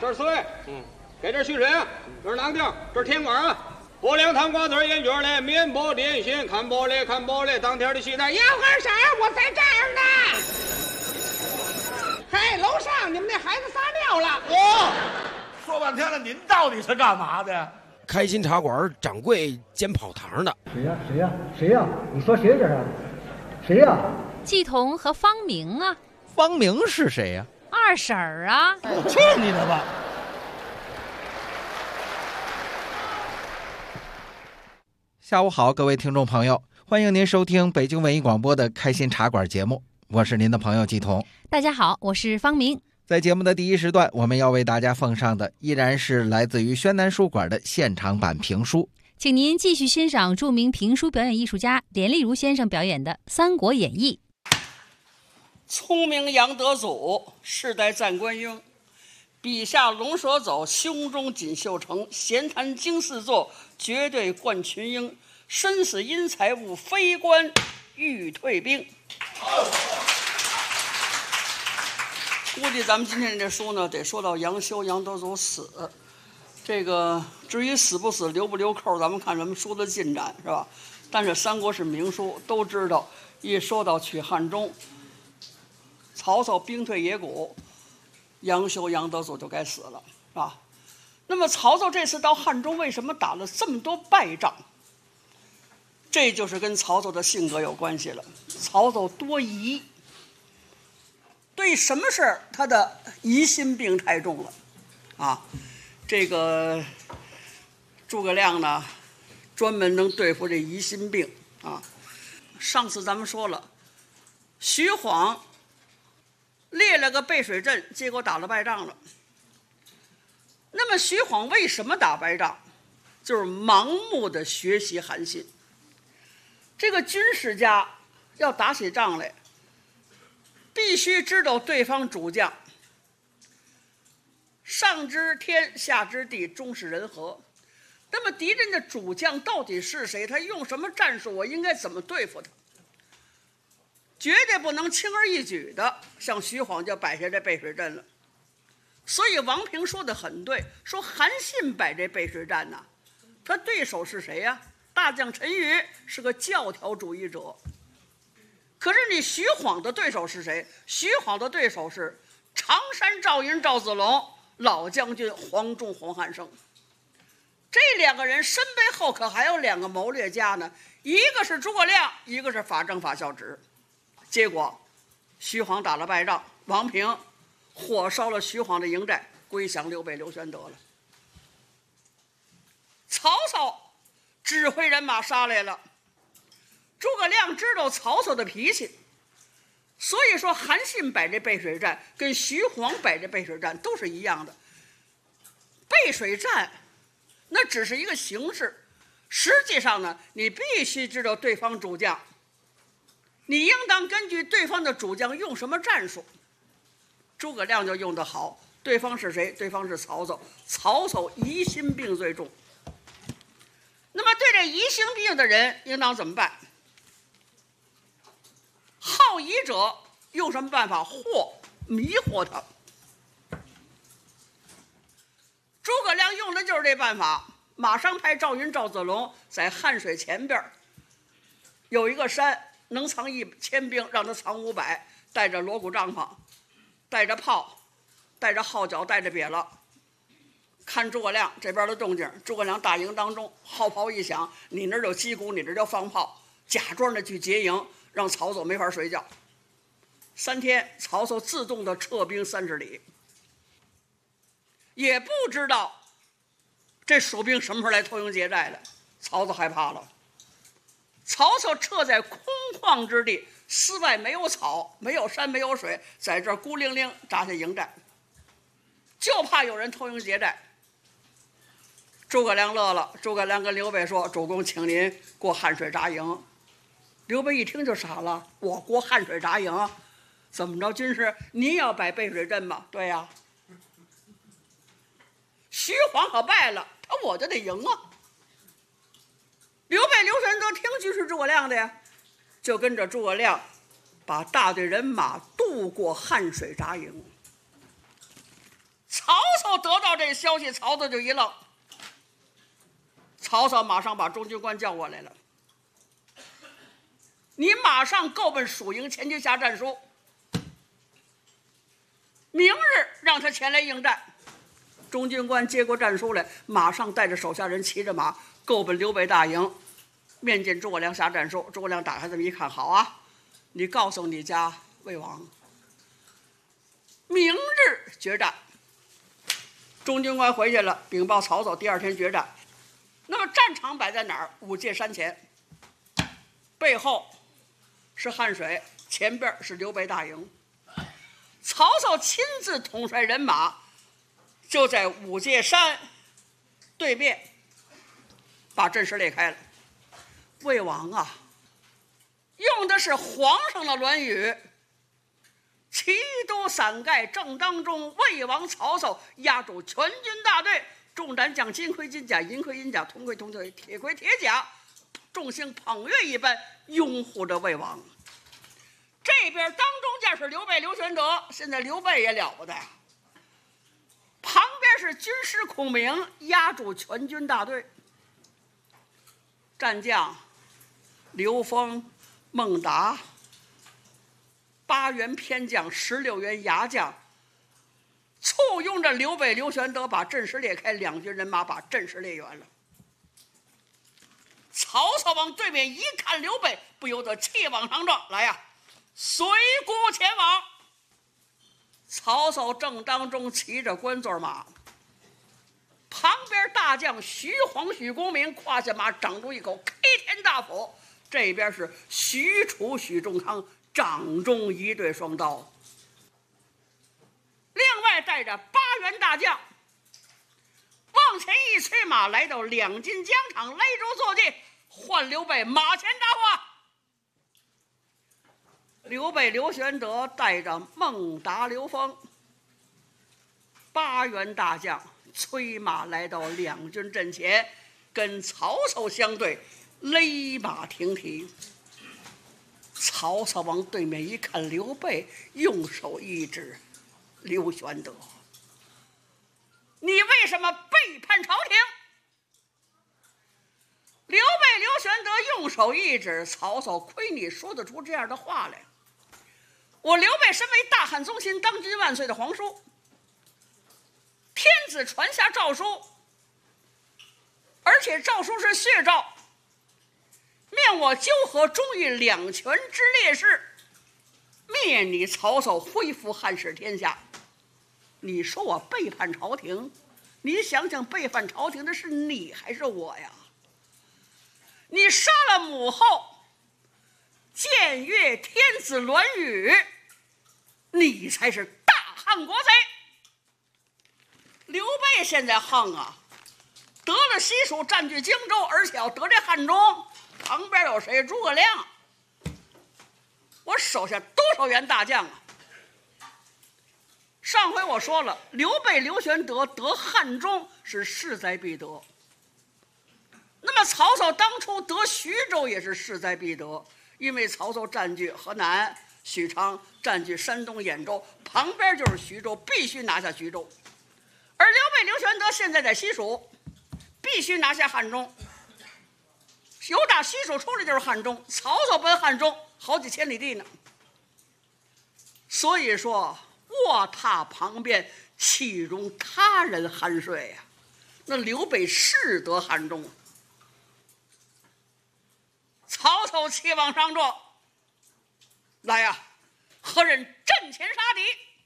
这是刺猬，给这蓄水啊，这是囊丁，这是甜瓜啊。拨两汤瓜子烟卷嘞，面包点心，看包嘞，看包嘞，当天的西单。 杨二婶，我在这儿呢。嘿，楼上你们那孩子撒尿了。 说半天了，您到底是干嘛的？ 开心茶馆掌柜兼跑堂的。 谁呀？你说谁这是？谁呀？ 季彤和方明啊。 方明是谁呀？ 二婶儿啊。 去你的吧！ 下午好，各位听众朋友，欢迎您收听北京文艺广播的开心茶馆节目，我是您的朋友季彤。 大家好，我是方明。 在节目的第一时段，我们要为大家奉上的依然是来自于宣南书馆的现场版评书， 请您继续欣赏著名评书表演艺术家连丽如先生表演的《三国演义》。 聪明杨德祖，世代战关英，笔下龙蛇走，胸中锦绣成，闲谈经四座，绝对冠群英，生死因财物，非官欲退兵。估计咱们今天这书呢，得说到杨修、杨德祖死。这个至于死不死、留不留扣，咱们看咱们书的进展，是吧？但是三国是名书，都知道，一说到取汉中，曹操兵退野谷，杨修、杨德祖就该死了，是吧？那么曹操这次到汉中，为什么打了这么多败仗？这就是跟曹操的性格有关系了。曹操多疑。对什么事儿他的疑心病太重了啊！这个诸葛亮呢，专门能对付这疑心病啊。上次咱们说了，徐晃列了个背水阵，结果打了败仗了。那么徐晃为什么打败仗？就是盲目的学习韩信。这个军事家要打起仗来，必须知道对方主将，上知天，下知地，中是人和。那么敌人的主将到底是谁？他用什么战术？我应该怎么对付他？绝对不能轻而易举的像徐晃就摆下这背水阵了。所以王平说的很对，说韩信摆这背水战呢，他对手是谁呀？大将陈馀是个教条主义者。可是你徐晃的对手是谁？徐晃的对手是常山赵云、赵子龙，老将军黄忠、黄汉升。这两个人身背后可还有两个谋略家呢，一个是诸葛亮，一个是法正、法孝直。结果徐晃打了败仗，王平火烧了徐晃的营寨，归降刘备、刘玄德了。曹操指挥人马杀来了。诸葛亮知道曹操的脾气，所以说韩信摆这背水战跟徐晃摆这背水战都是一样的。背水战那只是一个形式，实际上呢，你必须知道对方主将，你应当根据对方的主将用什么战术。诸葛亮就用得好，对方是谁？对方是曹操。曹操疑心病最重。那么对这疑心病的人应当怎么办？好疑者用什么办法？迷惑他。诸葛亮用的就是这办法，马上派赵云、赵子龙在汉水前边有一个山，能藏1000兵，让他藏500，带着锣鼓帐篷，带着炮，带着号角，带着瘪了，看诸葛亮这边的动静。诸葛亮大营当中，号炮一响，你那儿有击鼓，你这叫放炮，假装的去劫营，让曹操没法睡觉。3天，曹操自动的撤兵30里，也不知道这蜀兵什么时候来偷营劫寨的。曹操害怕了，曹操撤在空旷之地，寺外没有草，没有山，没有水，在这儿孤零零扎下营寨，就怕有人偷营劫寨。诸葛亮乐了，诸葛亮跟刘备说：“主公，请您过汉水扎营。”刘备一听就傻了，我过汉水扎营，怎么着？军师，您要摆背水阵吗？对呀。徐晃可败了，我就得赢啊。刘备、刘玄德听军师诸葛亮的呀，就跟着诸葛亮把大队人马渡过汉水扎营。曹操得到这消息，曹操就一愣。曹操马上把中军官叫过来了，你马上够奔蜀营前去下战书，明日让他前来应战。中军官接过战书来，马上带着手下人骑着马够奔刘备大营，面见诸葛亮下战书。诸葛亮打开这么一看，好啊，你告诉你家魏王，明日决战。中军官回去了，禀报曹操，第二天决战。那么战场摆在哪儿？五界山前，背后是汉水，前边是刘备大营。曹操亲自统帅人马，就在五界山对面把阵势列开了。魏王啊，用的是皇上的《论语》，齐都伞盖正当中，魏王曹操压住全军大队，众战将金盔金甲，银盔银甲，铜盔铜盔，铁盔铁甲，众星捧月一般拥护着魏王。这边当中将是刘备刘玄德，现在刘备也了不得，旁边是军师孔明压住全军大队，战将刘封、孟达，8员偏将，16员牙将，簇拥着刘备刘玄德把阵势列开，两军人马把阵势列圆了。曹操往对面一看刘备，不由得气往上撞，来呀，随鼓前往。曹操正当中骑着官座马，旁边大将徐晃、许公明胯下马掌住一口开天大斧，这边是许褚、许仲康掌中一对双刀，另外带着8员大将往前一催马，来到两军疆场，勒住坐骑，唤刘备马前搭话。刘备刘玄德带着孟达、刘封8员大将催马来到两军阵前，跟曹操相对，勒马停蹄。曹操往对面一看刘备，用手一指，刘玄德，你为什么背叛朝廷？刘备刘玄德用手一指，曹操亏你说得出这样的话来。我刘备身为大汉宗亲，当今万岁的皇叔，天子传下诏书，而且诏书是血诏，面我纠合中豫两权之烈士，灭你曹操，恢复汉室天下。你说我背叛朝廷，你想想，背叛朝廷的是你还是我呀？你杀了母后，僭越天子《论语》，你才是大汉国贼。刘备现在横啊，得了西蜀，占据荆州，而且要得这汉中，旁边有谁？诸葛亮。我手下多少员大将啊？上回我说了，刘备刘玄德得汉中是势在必得。那么曹操当初得徐州也是势在必得，因为曹操占据河南许昌，占据山东兖州，旁边就是徐州，必须拿下徐州。而刘备刘玄德现在在西蜀，必须拿下汉中。由打西蜀出来就是汉中，曹操奔汉中好几千里地呢。所以说卧榻旁边，岂容他人酣睡呀？那刘备是得汉中。曹操气往上撞，来呀，何人阵前杀敌？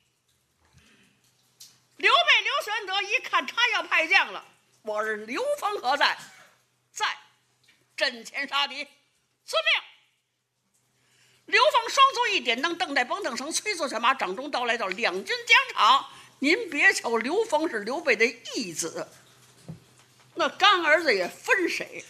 刘备刘玄德一看他要派将了，我是刘封何在？在，阵前杀敌，遵命。刘封双足一点灯，蹬带绷蹬绳，催坐下马，掌中刀来到两军疆场。您别瞧刘封是刘备的义子，那干儿子也分谁。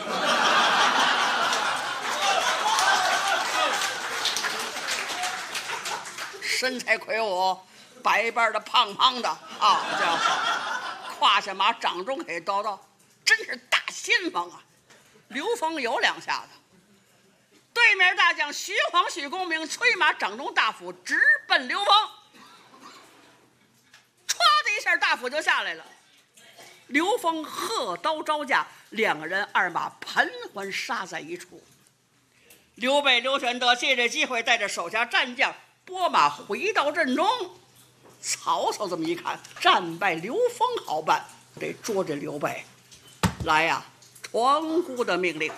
身材魁梧，白白的胖胖的啊，家伙，胯下马掌中给叨叨，真是大先锋啊！刘封有两下子。对面大将徐晃、许公明催马掌中大斧直奔刘封，歘的一下大斧就下来了。刘封喝刀招架，两个人二马盘桓杀在一处。刘备、刘玄德借这机会，带着手下战将拨马回到阵中。曹操这么一看，战败刘封好办，得捉这刘备。来呀，传呼的命令。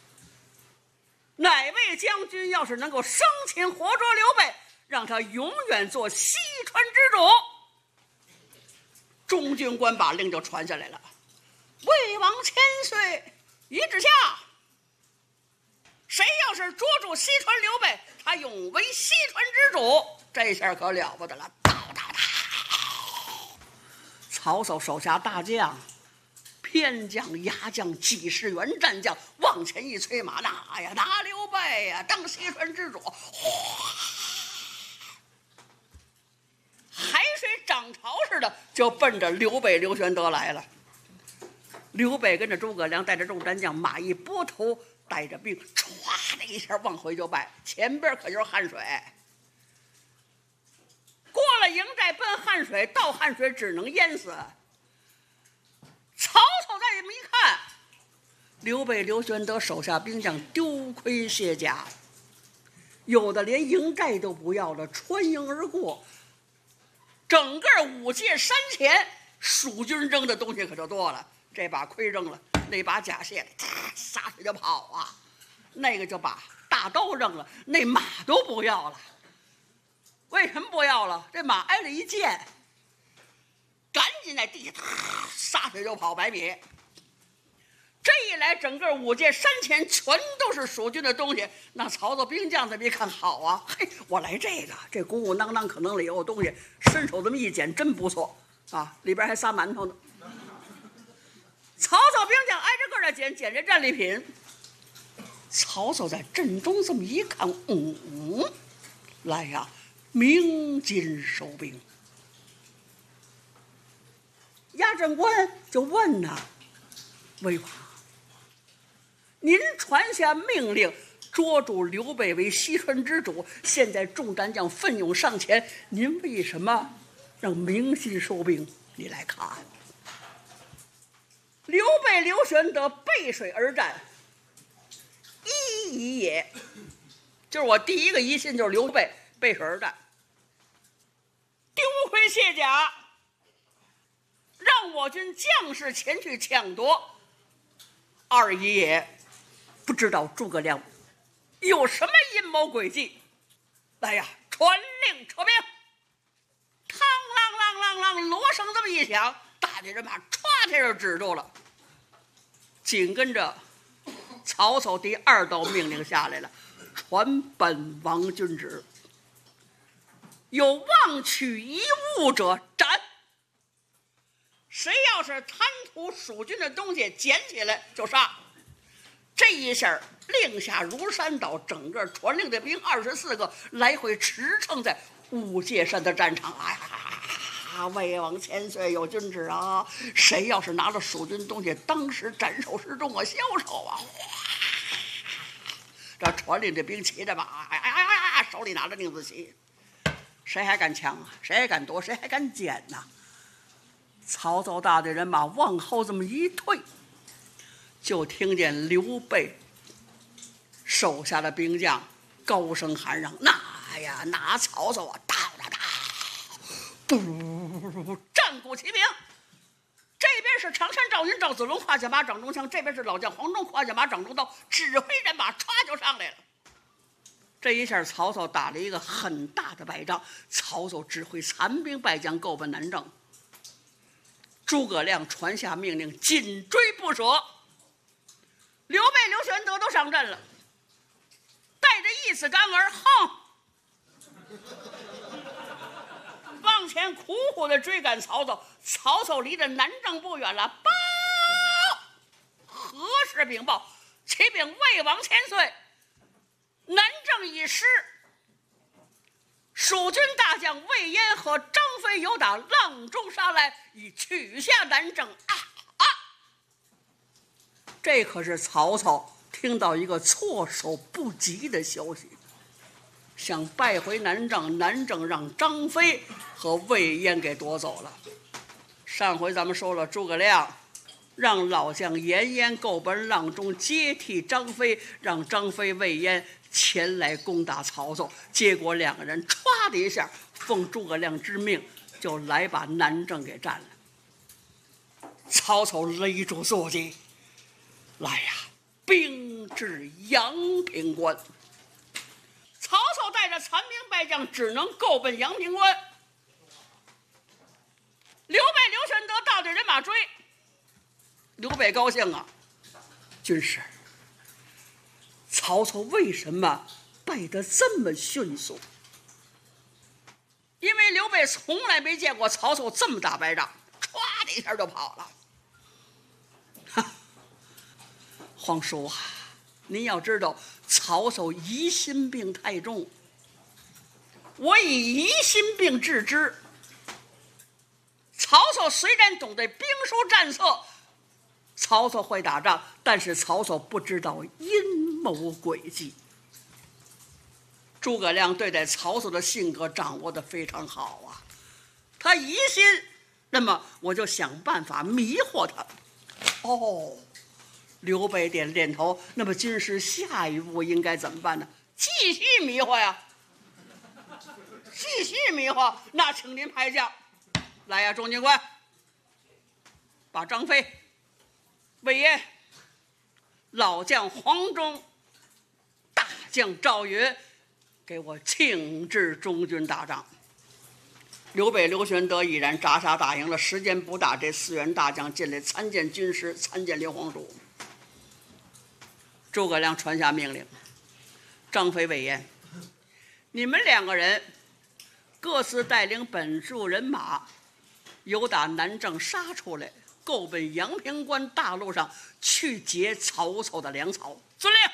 哪位将军要是能够生擒活捉刘备，让他永远做西川之主。中军官把令就传下来了。魏王千岁一旨下，谁要是捉住西川刘备，他永为西川之主。这下可了不得了，叨叨叨！曹操手下大将、偏将、牙将、几十员战将往前一催马，拿刘备呀当西川之主，海水涨潮似的就奔着刘备、刘玄德来了。刘备跟着诸葛亮带着众战将，马一拨头，带着兵，歘的一下往回就败。前边可就是汉水，过了营寨奔汉水，到汉水只能淹死。曹操再这么一看，刘备、刘玄德手下兵将丢盔卸甲，有的连营寨都不要了，穿营而过。整个五界山前，蜀军扔的东西可就多了。这把盔扔了，那把甲卸了，撒腿就跑啊！那个就把大刀扔了，那马都不要了。为什么不要了？这马挨了一箭，赶紧在地下撒腿就跑100米。这一来，整个五界山前全都是蜀军的东西。那曹操兵将这么一看，好啊，嘿，我来这鼓鼓囊囊可能里有东西，伸手这么一捡，真不错啊，里边还撒馒头呢。曹操兵将挨着个的捡这战利品。曹操在阵中这么一看，来呀，鸣金收兵。押阵官就问呐，魏王，您传下命令捉住刘备为西川之主，现在众战将奋勇上前，您为什么让鸣金收兵？你来看，刘备、刘玄德背水而战，一疑也，就是我第一个疑心，就是刘备背水而战，丢盔卸甲，让我军将士前去抢夺。二疑也，不知道诸葛亮有什么阴谋诡计。来呀，传令撤兵！嘡啷啷啷啷，锣声这么一响，大队人马歘一下就止住了。紧跟着曹操第2道命令下来了，传本王军旨，有妄取一物者斩。谁要是贪图蜀军的东西，捡起来就杀。这一下令下如山倒，整个传令的兵24个来回驰骋在五界山的战场。哎呀，魏王千岁有君旨啊！谁要是拿了蜀军东西，当时斩首示众啊，消首啊！这传令的兵骑着马，手里拿着令字旗，谁还敢抢啊？谁还敢夺？谁还敢捡呐？曹操大队人马往后这么一退，就听见刘备手下的兵将高声喊嚷：“拿曹操啊！打！不，战鼓齐鸣！这边是常山赵云、赵子龙胯下马掌中枪，这边是老将黄忠胯下马掌中刀，指挥人马歘就上来了。这一下，曹操打了一个很大的败仗。曹操指挥残兵败将够奔南郑。诸葛亮传下命令，紧追不舍。刘备、刘玄德都上阵了，带着一子干儿，往前苦苦的追赶曹操。曹操离着南郑不远了，报！何时禀报？启禀魏王千岁，南郑已失，蜀军大将魏延和张飞由打阆中杀来，已取下南郑。这可是曹操听到一个措手不及的消息，想败回南郑，南郑让张飞和魏延给夺走了。 上回咱们说了，诸葛亮让老将严颜够本郎中接替张飞，让张飞、魏延前来攻打曹操。结果两个人歘的一下，奉诸葛亮之命，就来把南郑给占了。曹操勒住坐骑，来呀，兵至阳平关。曹操带着残兵败将，只能够奔阳平关。刘备、刘玄德大队人马追，刘备高兴啊，军师，曹操为什么败得这么迅速？因为刘备从来没见过曹操这么大败仗，歘的一下就跑了。皇叔啊，您要知道，曹操疑心病太重，我以疑心病治之。曹操虽然懂得兵书战策，曹操会打仗，但是曹操不知道阴谋诡计。诸葛亮对待曹操的性格掌握得非常好啊，他疑心，那么我就想办法迷惑他。哦，刘备点点头，那么军师下一步应该怎么办呢？继续迷惑呀，继续迷惑。那请您派将来呀，众军官，把张飞、魏延、老将黄忠、大将赵云给我请至中军打仗。刘备、刘玄德已然扎杀打赢了，时间不大，这4员大将进来参见军师，参见刘皇叔。诸葛亮传下命令：张飞、魏延，你们2个人各自带领本处人马，由打南郑杀出来，够奔阳平关大路上去劫曹操的粮草。遵令。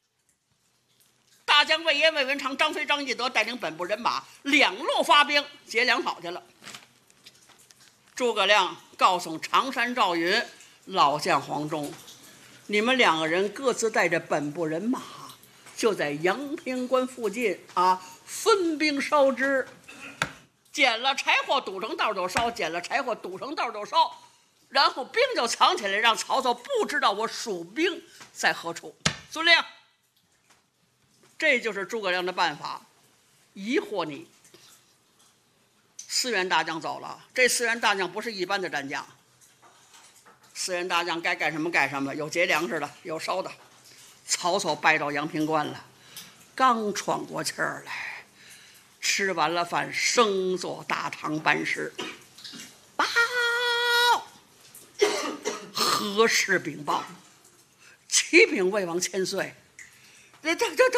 大将魏延、魏文长、张飞、张翼德带领本部人马2路发兵劫粮草去了。诸葛亮告诉常山赵云、老将黄忠，你们2个人各自带着本部人马，就在阳平关附近啊，分兵烧之，捡了柴火堵成道就烧，捡了柴火堵成道就烧，然后兵就藏起来，让曹操不知道我蜀兵在何处。遵令。这就是诸葛亮的办法，疑惑你。4员大将走了，这4员大将不是一般的战将。4员大将该干什么干什么，有劫粮食的，有烧的。曹操败到阳平关了，刚喘过气儿来，吃完了饭，升坐大堂办事。报，何事禀报？启禀魏王千岁，他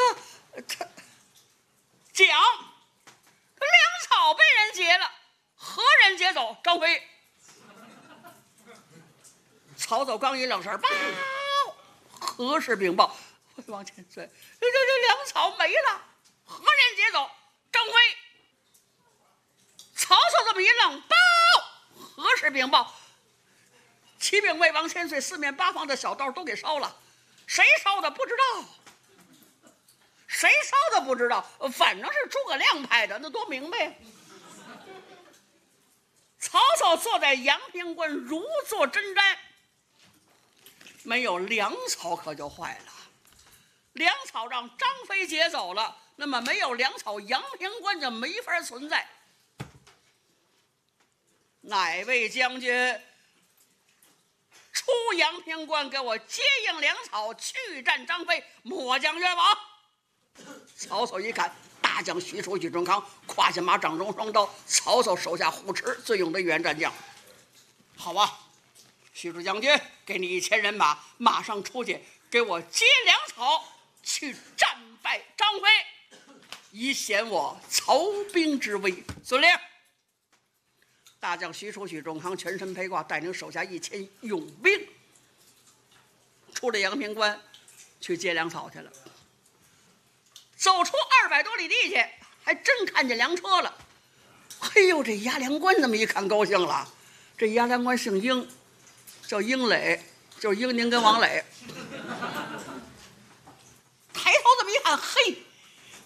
讲粮草被人劫了，何人劫走？张飞。曹操刚一愣神，报，何事禀报？魏王千岁，这粮草没了，何人劫走？张飞。曹操这么一愣，报，何事禀报？启禀魏王千岁，4面8方的小道都给烧了，谁烧的不知道。谁烧的不知道，反正是诸葛亮派的，那多明白呀！曹操坐在阳平关如坐针毡，没有粮草可就坏了。粮草让张飞劫走了，那么没有粮草，阳平关就没法存在。哪位将军出阳平关，给我接应粮草，去战张飞，末将愿往。曹操一看，大将许褚、许仲康胯下马，掌中双刀。曹操手下虎痴最勇的语言战将。好啊，许褚将军，给你1000人马，马上出去给我接粮草，去战败张飞，以显我曹兵之威。遵令。大将许褚、许仲康全身披挂，带领手下1000勇兵，出了阳平关，去接粮草去了。走出200多里地去，还真看见粮车了。嘿呦，这押粮官这么一看高兴了，这押粮官姓英，叫英磊，就是英宁跟王磊。抬头这么一看，嘿，这大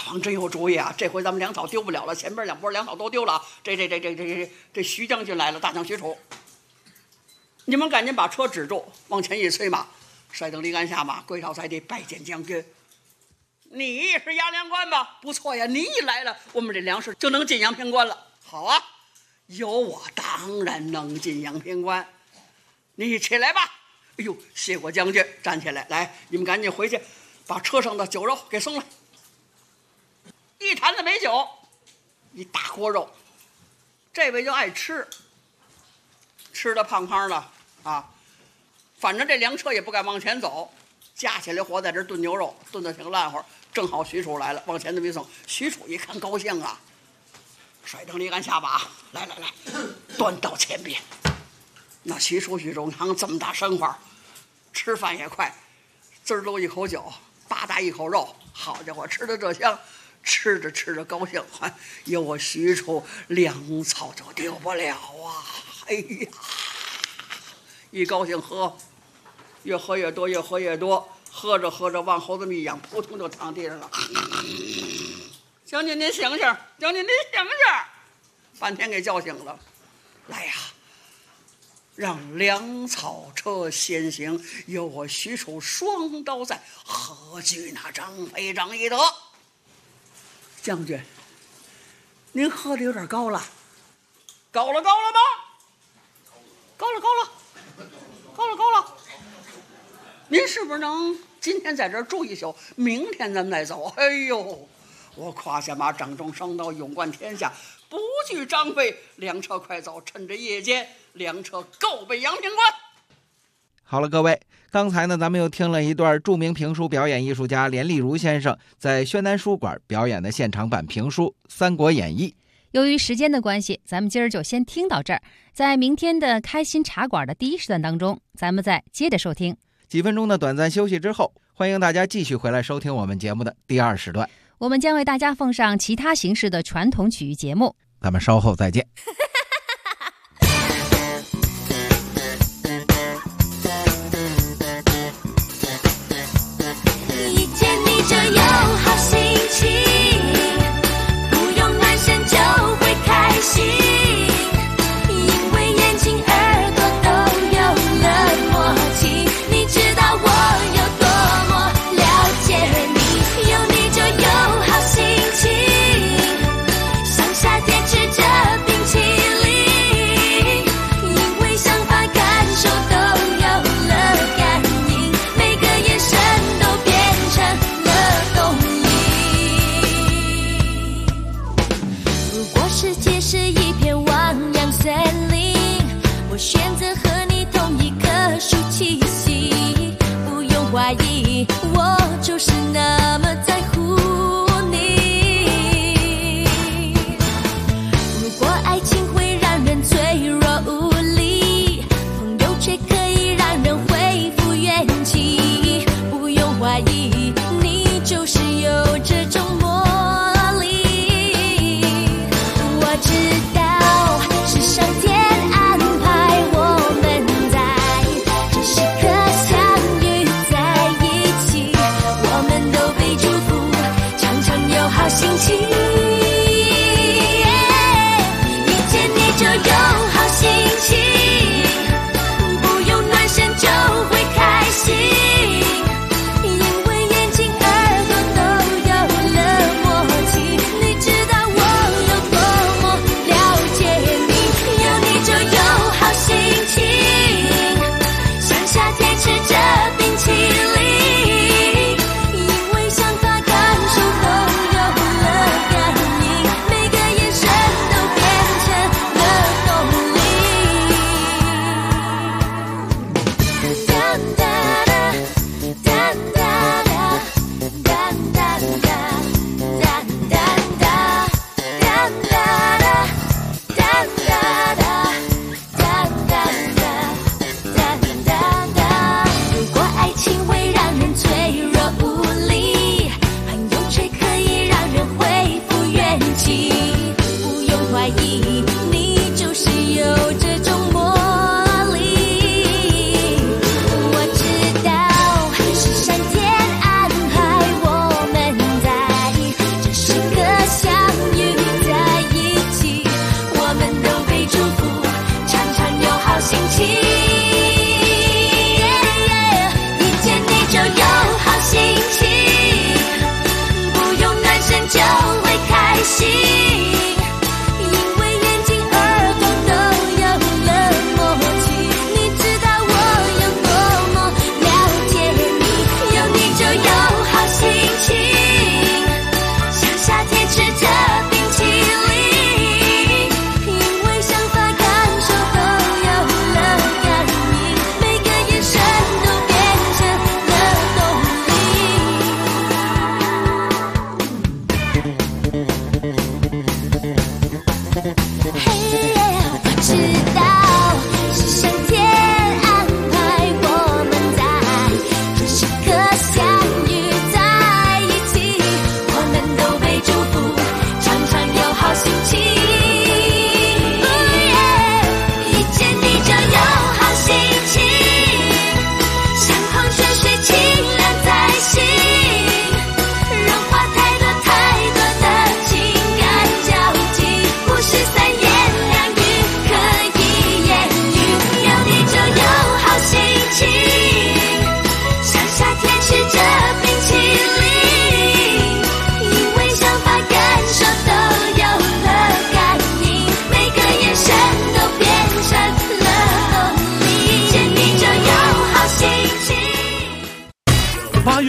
王真有主意啊！这回咱们粮草丢不了了，前边2波粮草都丢了。这徐将军来了，大将徐楚，你们赶紧把车止住，往前一催马，率等离鞍下马，跪倒在地，拜见将军。你是押粮官吧？不错呀，你一来了，我们这粮食就能进阳平关了。好啊，有我当然能进阳平关。你起来吧。哎呦，谢过将军，站起来，来，你们赶紧回去，把车上的酒肉给送来。一坛子美酒，一大锅肉，这位就爱吃，吃的胖胖的啊。反正这粮车也不敢往前走，架起来火在这炖牛肉，炖得挺烂乎。正好徐楚来了，往前这么一送，徐楚一看高兴啊，甩灯离鞍下马，来，端到前边。那徐楚徐中堂这么大身法，吃饭也快，滋儿喽一口酒，吧嗒一口肉，好家伙，吃的这香，吃着高兴，有我徐楚粮草就丢不了啊！哎呀，一高兴喝，越喝越多，喝着往后这么一仰，扑通就躺地上了。将军您醒醒，将军您醒醒，半天给叫醒了。来呀，让粮草车先行，有我许褚双刀在，何惧那张飞张翼德？将军，您喝的有点高了，高了吗？高了。您是不是能今天在这儿住一宿，明天咱们再走？哎呦，我胯下马，掌中双刀，勇冠天下，不惧张飞。粮车快走，趁着夜间，粮车够备阳平关。 好了，各位，刚才呢，咱们又听了一段著名评书表演艺术家连丽如先生在宣南书馆表演的现场版评书《三国演义》。 由于时间的关系，咱们今儿就先听到这儿。在明天的开心茶馆的第一时段当中，咱们再接着收听。 几分钟的短暂休息之后，欢迎大家继续回来收听我们节目的第二时段。 我们将为大家奉上其他形式的传统曲艺节目。 咱们稍后再见。 一见你就有好心情，不用暖身就会开心，因为眼睛耳朵都有了默契，你知道我有多么了解你，有你就有好心情，像夏天吃着冰淇淋，因为想法感受都有了感应，每个眼神都变成了动力。如果世界是一片汪洋森林，我选择和你同一棵树栖息，不用怀疑，我就是那么在乎你。如果爱情会让人脆弱无力，朋友却可以让人恢复元气，不用怀疑，你就是有这种魔力。我知道是上天安排我们在这时刻相遇在一起，我们都被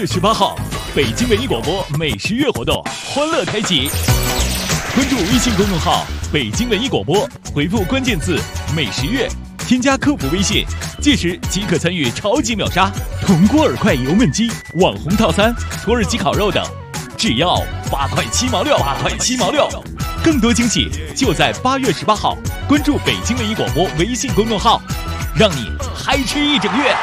月18号，北京文艺广播美食月活动欢乐开启。关注微信公众号北京文艺广播，回复关键字美食月，添加客服微信，届时即可参与超级秒杀铜锅耳块油焖鸡、网红套餐、土耳其烤肉等，只要8块7毛6，8块7毛6。更多惊喜就在8月18号，关注北京文艺广播微信公众号，让你嗨吃一整月。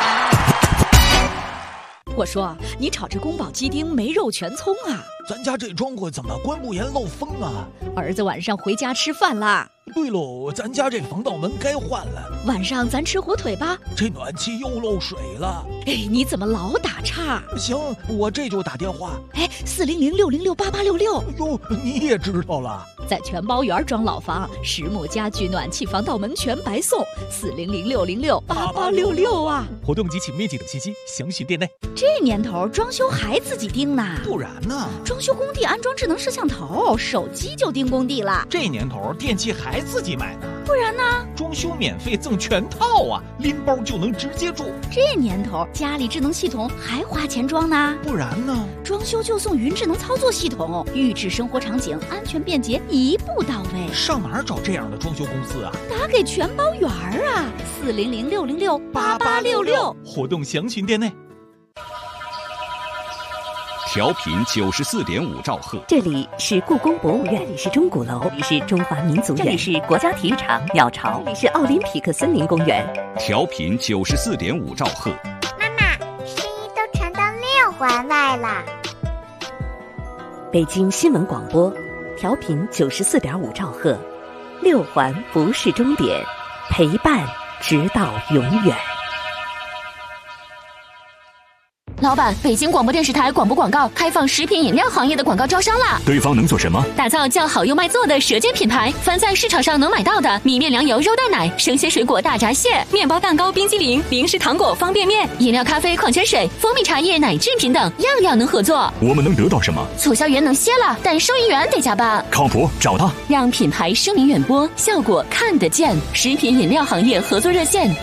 我说，你炒这宫保鸡丁没肉全葱啊？ 咱家这窗户怎么关不严漏风啊？ 儿子晚上回家吃饭啦。 对喽，咱家这防盗门该换了。 晚上咱吃火腿吧。 这暖气又漏水了。 哎，你怎么老打岔？ 行，我这就打电话。 哎，400-606-8866。 哟，你也知道了。 在全包园装老房，实木家具、暖气、防盗门全白送。400-606-8866啊！ 活动及其面积等信息详询店内。 这年头装修还自己盯呢？ 不然呢？ 装修工地安装智能摄像头，手机就盯工地了。 这年头电器还自己买呢？ 不然呢？ 装修免费赠全套啊，拎包就能直接住。 这年头家里智能系统还花钱装呢？ 不然呢？ 装修就送云智能操作系统，预制生活场景，安全便捷，一步到位。 上哪儿找这样的装修公司啊？ 打给全包园啊，400-606-8866。 活动详询店内。 调频94.5兆赫， 这里是故宫博物院，这里是钟鼓楼，这里是中华民族园，这里是国家体育场鸟巢，这里是奥林匹克森林公园。 调频94.5兆赫。 妈妈，声音都传到6环外了。 北京新闻广播，调频94.5兆赫，6环不是终点，陪伴直到永远。 老板，北京广播电视台广播广告开放食品饮料行业的广告招商啦！ 对方能做什么？ 打造叫好又卖座的舌尖品牌，凡在市场上能买到的米面粮油肉蛋奶、生鲜水果大闸蟹、面包蛋糕冰激凌、零食糖果方便面、饮料咖啡矿泉水、蜂蜜茶叶奶制品等，样样能合作。 我们能得到什么？ 促销员能歇了，但收银员得加班。 靠谱，找他， 让品牌声名远播，效果看得见。食品饮料行业合作热线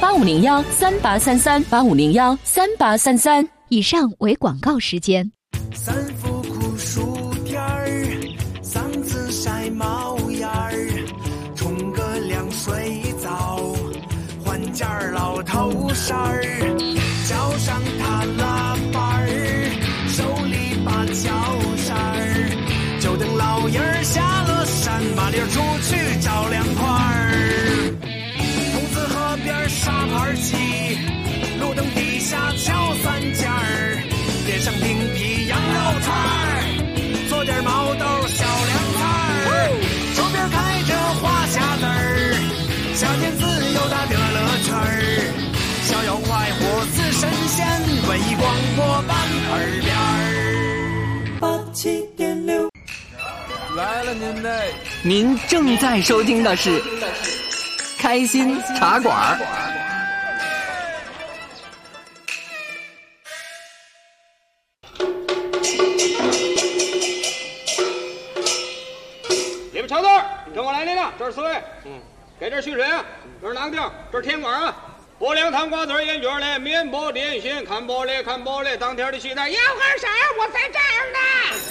8501-3833，8501-3833。以上为广告时间。 三伏酷暑天儿，嗓子晒冒烟儿，冲个凉水澡，换件老头衫儿，脚上踏拉板儿，手里把脚扇儿，就等老爷儿下了山，麻溜出去找凉快儿。筒子河边沙盘棋，路灯底下敲三尖儿，点上冰皮羊肉串儿，做点毛豆小凉菜儿，手边开着花匣子儿，夏天自由的乐乐圈儿，逍遥快活似神仙，文艺广播伴耳边儿。87.6 来了您嘞！您正在收听的是开心茶馆。 你们瞧这儿，跟我来您了，这是4位。给这续水啊，这是囊丁，这是甜馆啊。薄凉糖瓜子烟卷嘞，面包点心，看玻璃看玻璃，当天的期待。 要喝啥？我在这儿呢。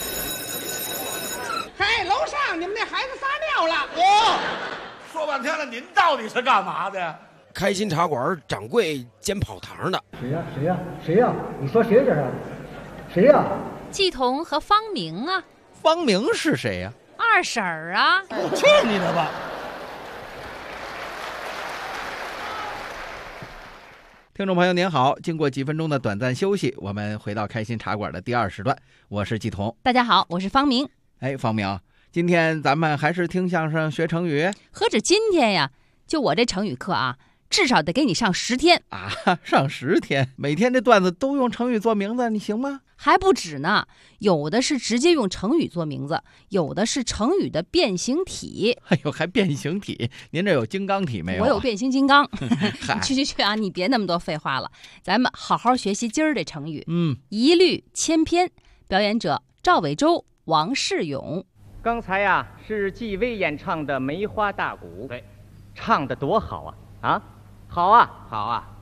嘿，楼上你们那孩子撒尿了。 说半天了，您到底是干嘛的？ 开心茶馆掌柜兼跑堂的。 谁呀？谁呀？谁呀？你说谁这是？谁呀？ 季彤和方明啊。 方明是谁呀？ 二婶儿啊。 去你的吧！ 听众朋友您好，经过几分钟的短暂休息，我们回到开心茶馆的第2时段，我是季彤。 大家好，我是方明。 哎，方明，今天咱们还是听相声学成语？ 何止今天呀，就我这成语课啊，至少得给你上10天啊！上10天，每天这段子都用成语做名字，你行吗？ 还不止呢，有的是直接用成语做名字，有的是成语的变形体。 哎呦，还变形体？您这有金刚体没有？ 我有变形金刚。去啊，你别那么多废话了，咱们好好学习今儿这成语。一律千篇。表演者赵伟洲、王世勇。 刚才呀是纪薇演唱的《梅花大鼓》，对，唱得多好啊！啊，好啊，好啊！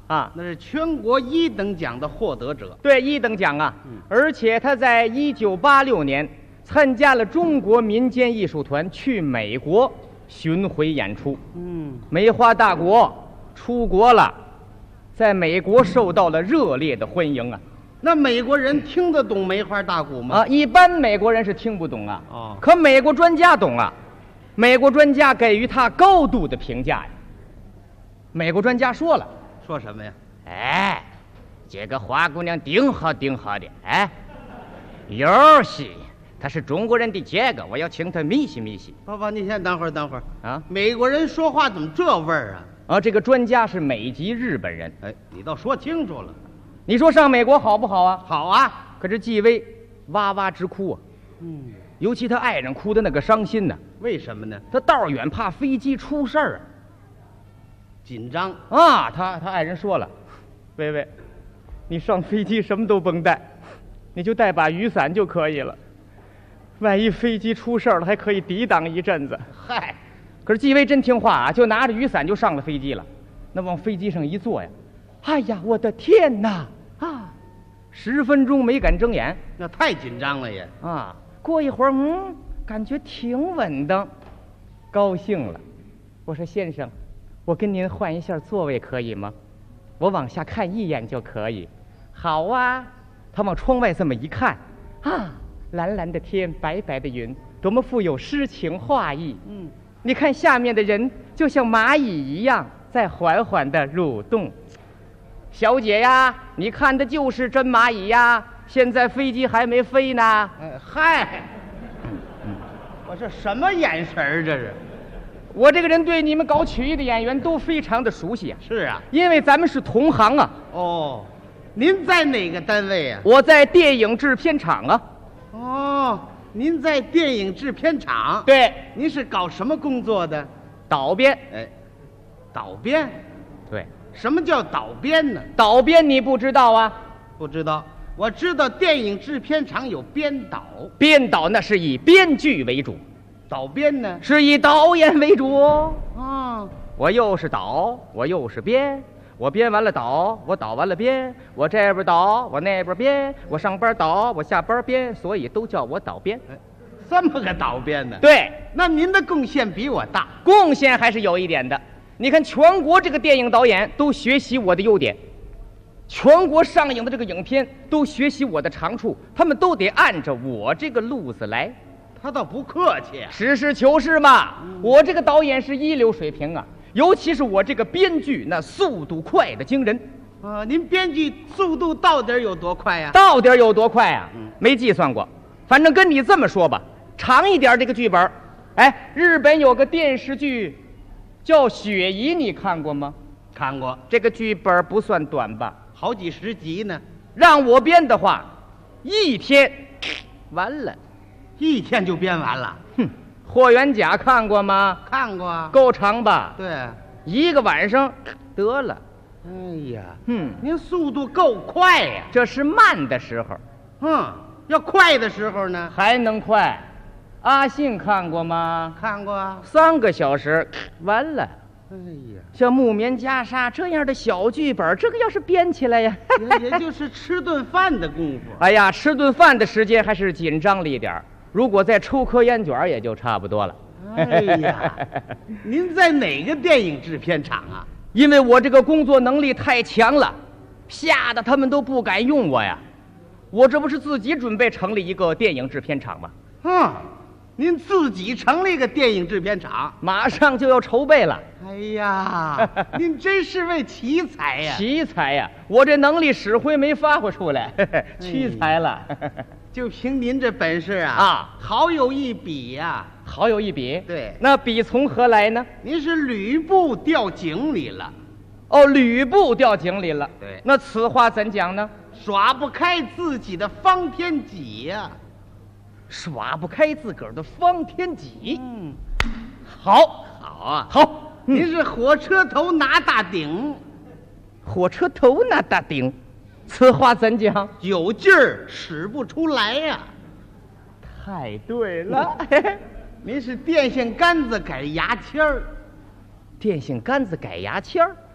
啊， 那是全国1等奖的获得者。 对，1等奖啊。而且他在1986年参加了中国民间艺术团去美国巡回演出。梅花大国出国了，在美国受到了热烈的欢迎啊。 那美国人听得懂梅花大鼓吗？ 啊，一般美国人是听不懂啊。可美国专家懂啊。美国专家给予他高度的评价呀。美国专家说了， 说什么呀？ 哎，这个花姑娘挺好挺好的，哎，有戏。她是中国人的这个，我要请她密西密西。 爸爸，你先等会儿啊！ 美国人说话怎么这味儿啊？ 这个专家是美籍日本人。 哎，你倒说清楚了。 你说上美国好不好啊？ 好啊。 可是纪薇哇哇直哭啊。尤其他爱人哭的那个伤心呢。 为什么呢？ 他道远怕飞机出事儿啊， 紧张啊。他爱人说了，薇薇，你上飞机什么都甭带，你就带把雨伞就可以了。万一飞机出事儿了，还可以抵挡一阵子。 嗨， 可是纪薇真听话啊，就拿着雨伞就上了飞机了。那往飞机上一坐呀，哎呀，我的天哪！啊，10分钟没敢睁眼， 那太紧张了也啊。过一会儿，感觉挺稳当，高兴了。我说先生，我跟您换一下座位可以吗？我往下看一眼就可以。好啊。他往窗外这么一看，啊，蓝蓝的天，白白的云，多么富有诗情画意。你看下面的人就像蚂蚁一样在缓缓地蠕动。小姐呀，你看的就是真蚂蚁呀，现在飞机还没飞呢。 嗨，我这什么眼神儿？这是我这个人对你们搞曲艺的演员都非常的熟悉啊。 是啊， 因为咱们是同行啊。 哦，您在哪个单位啊？ 我在电影制片厂啊。 哦，您在电影制片厂？ 对。 您是搞什么工作的？ 导编。 哎，导编？ 对。 什么叫导编呢？ 导编你不知道啊？ 不知道。我知道电影制片厂有编导， 编导那是以编剧为主， 导编呢是以导演为主。 啊， 我又是导，我又是编，我编完了导，我导完了编，我这边导，我那边编，我上班导，我下班编，所以都叫我导编。 这么个导编呢？ 对， 那您的贡献比我大， 贡献还是有一点的。你看，全国这个电影导演都学习我的优点。全国上映的这个影片都学习我的长处，他们都得按着我这个路子来。 他倒不客气啊， 实事求是嘛。我这个导演是一流水平啊，尤其是我这个编剧，那速度快得惊人。 您编剧速度到底有多快呀？ 到底有多快啊？没计算过，反正跟你这么说吧，长一点这个剧本，哎，日本有个电视剧叫《雪姨》，你看过吗？ 看过。 这个剧本不算短吧？ 好几十集呢， 让我编的话，1天完了 ，1天就编完了。 霍元甲看过吗？ 看过。 够长吧？ 对 ，1个晚上得了。 哎呀，您速度够快呀。 这是慢的时候。 要快的时候呢？ 还能快。阿信看过吗？ 看过。 3个小时完了。 哎呀， 像木棉袈裟这样的小剧本，这个要是编起来呀， 也就是吃顿饭的功夫。 哎呀，吃顿饭的时间还是紧张了一点，如果再抽颗烟卷也就差不多了。 哎呀，您在哪个电影制片厂啊？ 因为我这个工作能力太强了，吓得他们都不敢用我呀。我这不是自己准备成立一个电影制片厂吗？ 您自己成立一个电影制片厂， 马上就要筹备了。 哎呀，您真是位奇才呀！ 奇才呀！我这能力使挥没发挥出来，屈才了。 就凭您这本事啊，好有一笔呀！ 好有一笔。 对， 那笔从何来呢？ 您是吕布调井里了。 哦，吕布调井里了。 对， 那此话怎讲呢？ 耍不开自己的方天戟呀！ 耍不开自个儿的方天戟。 好啊， 好。 您是火车头拿大顶。 火车头拿大顶，此话怎讲？ 有劲儿使不出来呀。 太对了。 您是电线杆子改牙签儿。 电线杆子改牙签儿。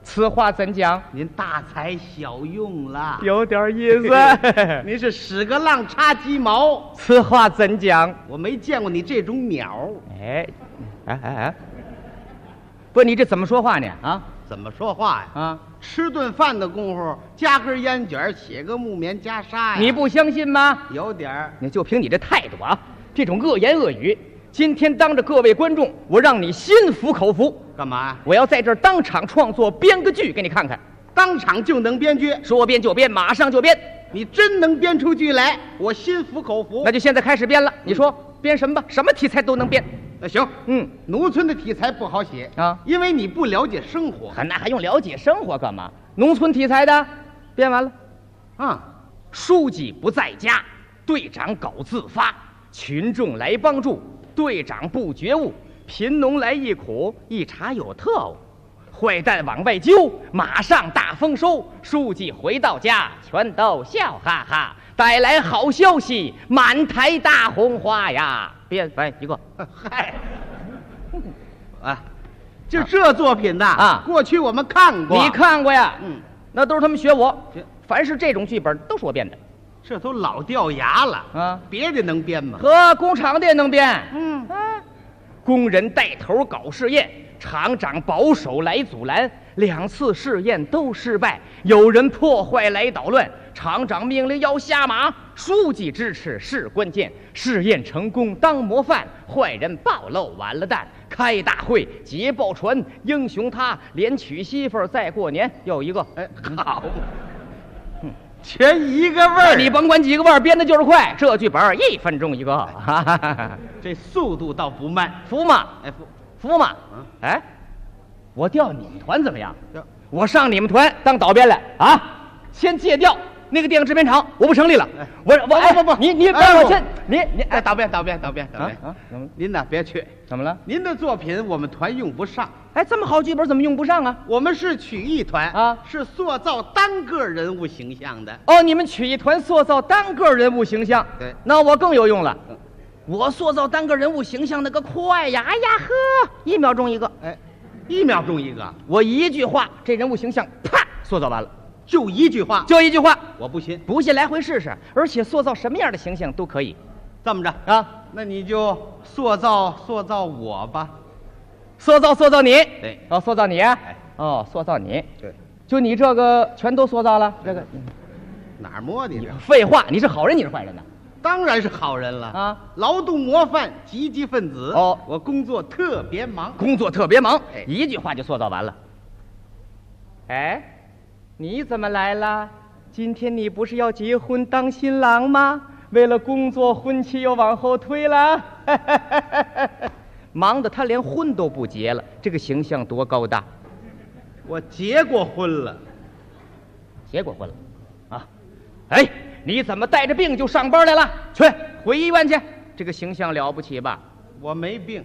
此话怎讲？ 您大材小用了， 有点意思。 您是屎壳郎插鸡毛。 此话怎讲？ 我没见过你这种鸟。 哎，不，你这怎么说话呢？啊， 怎么说话呀？ 啊， 吃顿饭的功夫，加根烟卷，写个木棉袈裟呀。 你不相信吗？ 有点儿。 你就凭你这态度啊，这种恶言恶语，今天当着各位观众，我让你心服口服。 干嘛？ 我要在这儿当场创作编个剧给你看看。 当场就能编剧？ 说编就编，马上就编。 你真能编出剧来，我心服口服。 那就现在开始编了。你说编什么吧？什么题材都能编。 那行，农村的题材不好写啊， 因为你不了解生活。 那还用了解生活干嘛？农村题材的编完了， 啊， 书记不在家，队长搞自发，群众来帮助，队长不觉悟，贫农来一苦，一查有特务，坏蛋往外揪，马上大丰收，书记回到家，全都笑哈哈，带来好消息，满台大红花呀！编完一个， 嗨，啊，就这作品呐啊， 过去我们看过， 你看过呀？那都是他们学我，凡是这种剧本都是我编的， 这都老掉牙了啊！ 别的能编吗？ 和工厂的也能编，工人带头搞试验，厂长保守来阻拦，2次试验都失败，有人破坏来捣乱，厂长命令要下马，书记支持是关键，试验成功当模范，坏人暴露完了蛋，开大会捷报传，英雄他连娶媳妇再过年，又一个， 好，全一个味儿， 你甭管几个味儿，编的就是快，这剧本1分钟一个， 这速度倒不慢， 服吗？服吗？哎，我调你们团怎么样？我上你们团当导编来啊！先戒掉那个电影制片厂，我不成立了。我不，你别我先，你导编，您呐别去， 怎么了？ 您的作品我们团用不上。 哎，这么好剧本怎么用不上啊？ 我们是曲艺团啊， 是塑造单个人物形象的。 哦，你们曲艺团塑造单个人物形象， 对， 那我更有用了。我塑造单个人物形象那个快呀！哎呀呵，1秒钟一个， 哎，1秒钟一个， 我一句话，这人物形象啪塑造完了， 就一句话，我不信， 不信来回试试，而且塑造什么样的形象都可以。 这么着啊， 那你就塑造我吧， 塑造你， 对， 哦，塑造你，哦，塑造你， 对， 就你这个全都塑造了，这个哪儿摸你？ 废话，你是好人，你是坏人呢？ 当然是好人了啊！ 劳动模范，积极分子。 哦， 我工作特别忙， 一句话就塑造完了。哎，你怎么来了？今天你不是要结婚当新郎吗？为了工作，婚期又往后推了，忙得他连婚都不结了。这个形象多高大！ 我结过婚了啊！哎。你怎么带着病就上班来了？去回医院去！这个形象了不起吧？ 我没病，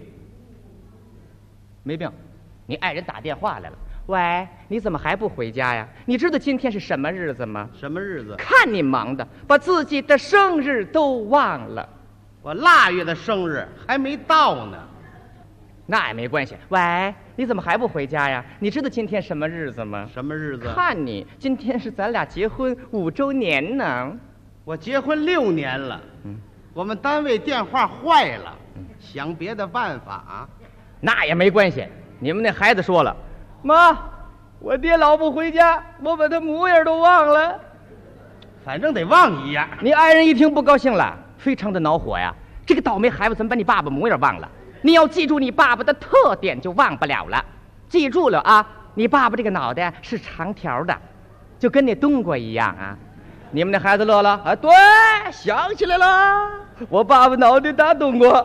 你爱人打电话来了，喂，你怎么还不回家呀？你知道今天是什么日子吗？ 什么日子？ 看你忙的，把自己的生日都忘了。 我腊月的生日还没到呢。 那也没关系。喂，你怎么还不回家呀？你知道今天什么日子吗？ 什么日子？ 看你，今天是咱俩结婚5周年呢。 我结婚6年了，我们单位电话坏了，想别的办法啊。 那也没关系。你们那孩子说了，妈，我爹老不回家，我把他模样都忘了。 反正得忘一样。 你爱人一听不高兴了，非常的恼火呀。这个倒霉孩子怎么把你爸爸模样忘了？你要记住你爸爸的特点，就忘不了了。记住了啊，你爸爸这个脑袋是长条的，就跟那冬瓜一样啊。你们那孩子乐了啊，对，想起来了，我爸爸脑袋大冬瓜。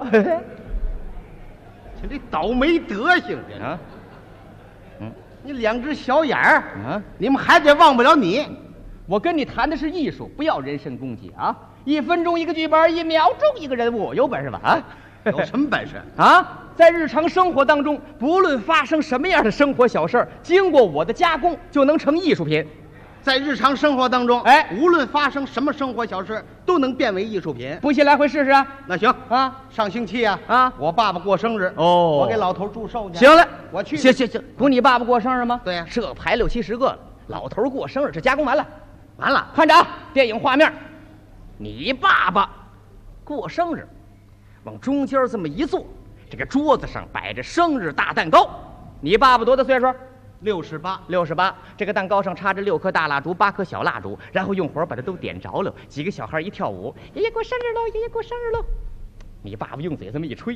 这倒霉德行这啊！你2只小眼儿啊，你们还得忘不了你。 我跟你谈的是艺术，不要人身攻击啊！1分钟一个剧本，1秒钟一个人物，有本事吧？啊， 有什么本事啊？在日常生活当中，不论发生什么样的生活小事，经过我的加工，就能成艺术品。 在日常生活当中， 哎， 无论发生什么生活小事，都能变为艺术品。 不信来回试试啊！ 那行啊， 上星期啊，我爸爸过生日， 哦， 我给老头祝寿去。 行了， 我去。 行，不你爸爸过生日吗？ 对呀， 这排6、70个了。老头过生日，这加工完了， 完了。 看着啊，电影画面，你爸爸过生日，往中间这么一坐，这个桌子上摆着生日大蛋糕。你爸爸多大岁数？68。这个蛋糕上插着6颗大蜡烛，8颗小蜡烛，然后用火把它都点着了。几个小孩一跳舞，爷爷过生日喽，爷爷过生日喽。你爸爸用嘴这么一吹，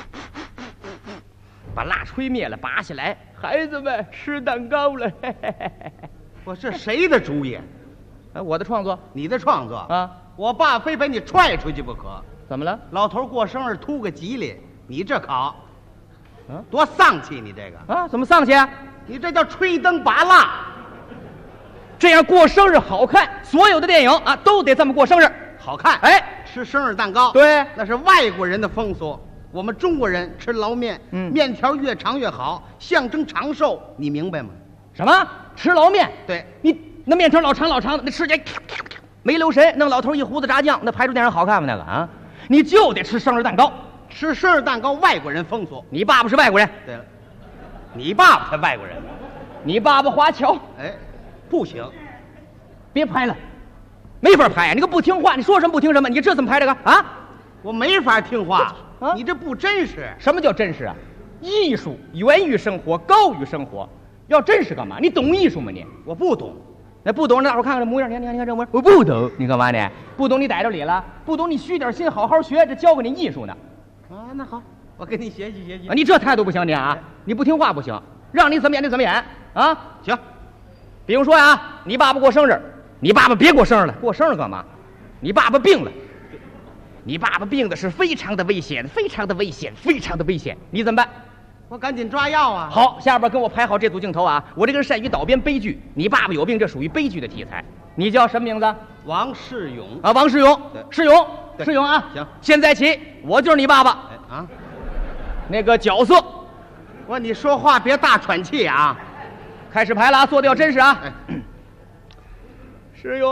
把蜡吹灭了，拔下来，孩子们吃蛋糕了。 我这谁的主意？ 我的创作。 你的创作啊？ 我爸非把你踹出去不可。 怎么了？ 老头过生日图个吉利，你这考，多丧气！你这个啊，怎么丧气啊？ 你这叫吹灯拔蜡。 这样过生日好看，所有的电影啊都得这么过生日， 好看。 哎， 吃生日蛋糕， 对， 那是外国人的风俗。我们中国人吃捞面，面条越长越好，象征长寿，你明白吗？ 什么？吃捞面？ 对， 你那面条老长的，那吃起来没留神，弄老头一胡子炸酱，那排出电影好看吗？那个啊，你就得吃生日蛋糕。 吃生日蛋糕，外国人风俗。 你爸爸是外国人。 对了，你爸爸才外国人。 你爸爸华侨。 哎，不行， 别拍了，没法拍呀！你个不听话，你说什么不听什么，你这怎么拍这个啊？ 我没法听话。你这不真实。 什么叫真实啊？艺术源于生活，高于生活。要真实干嘛？你懂艺术吗你？ 我不懂。 那不懂，那会儿看看这模样，你看这模样，我不懂。你干嘛呢？不懂你逮着理了，不懂你虚点心，好好学，这教给你艺术呢。 啊，那好，我跟你学习。 你这态度不行，你啊，你不听话不行，让你怎么演就怎么演啊。 行， 比如说呀，你爸爸过生日，你爸爸别过生日了，过生日干嘛？你爸爸病了。你爸爸病的是非常的危险，非常的危险，非常的危险，你怎么办？ 我赶紧抓药啊！ 好，下边跟我排好这组镜头啊！我这个人善于导编悲剧，你爸爸有病，这属于悲剧的题材。你叫什么名字？ 王世勇啊，王世勇，世勇啊！ 行， 现在起我就是你爸爸啊。 那个角色， 你说话别大喘气啊！ 开始排了啊，做的要真实啊！世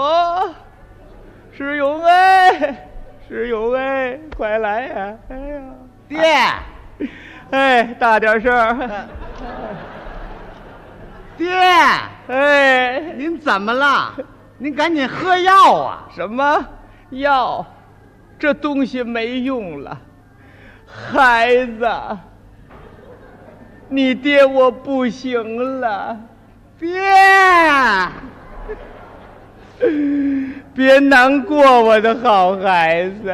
勇哎！世勇哎，快来呀！哎呀， 爹， 哎，大点声。 爹， 哎， 您怎么了？您赶紧喝药啊！ 什么药？这东西没用了。孩子，你爹我不行了。 爹。 别难过，我的好孩子，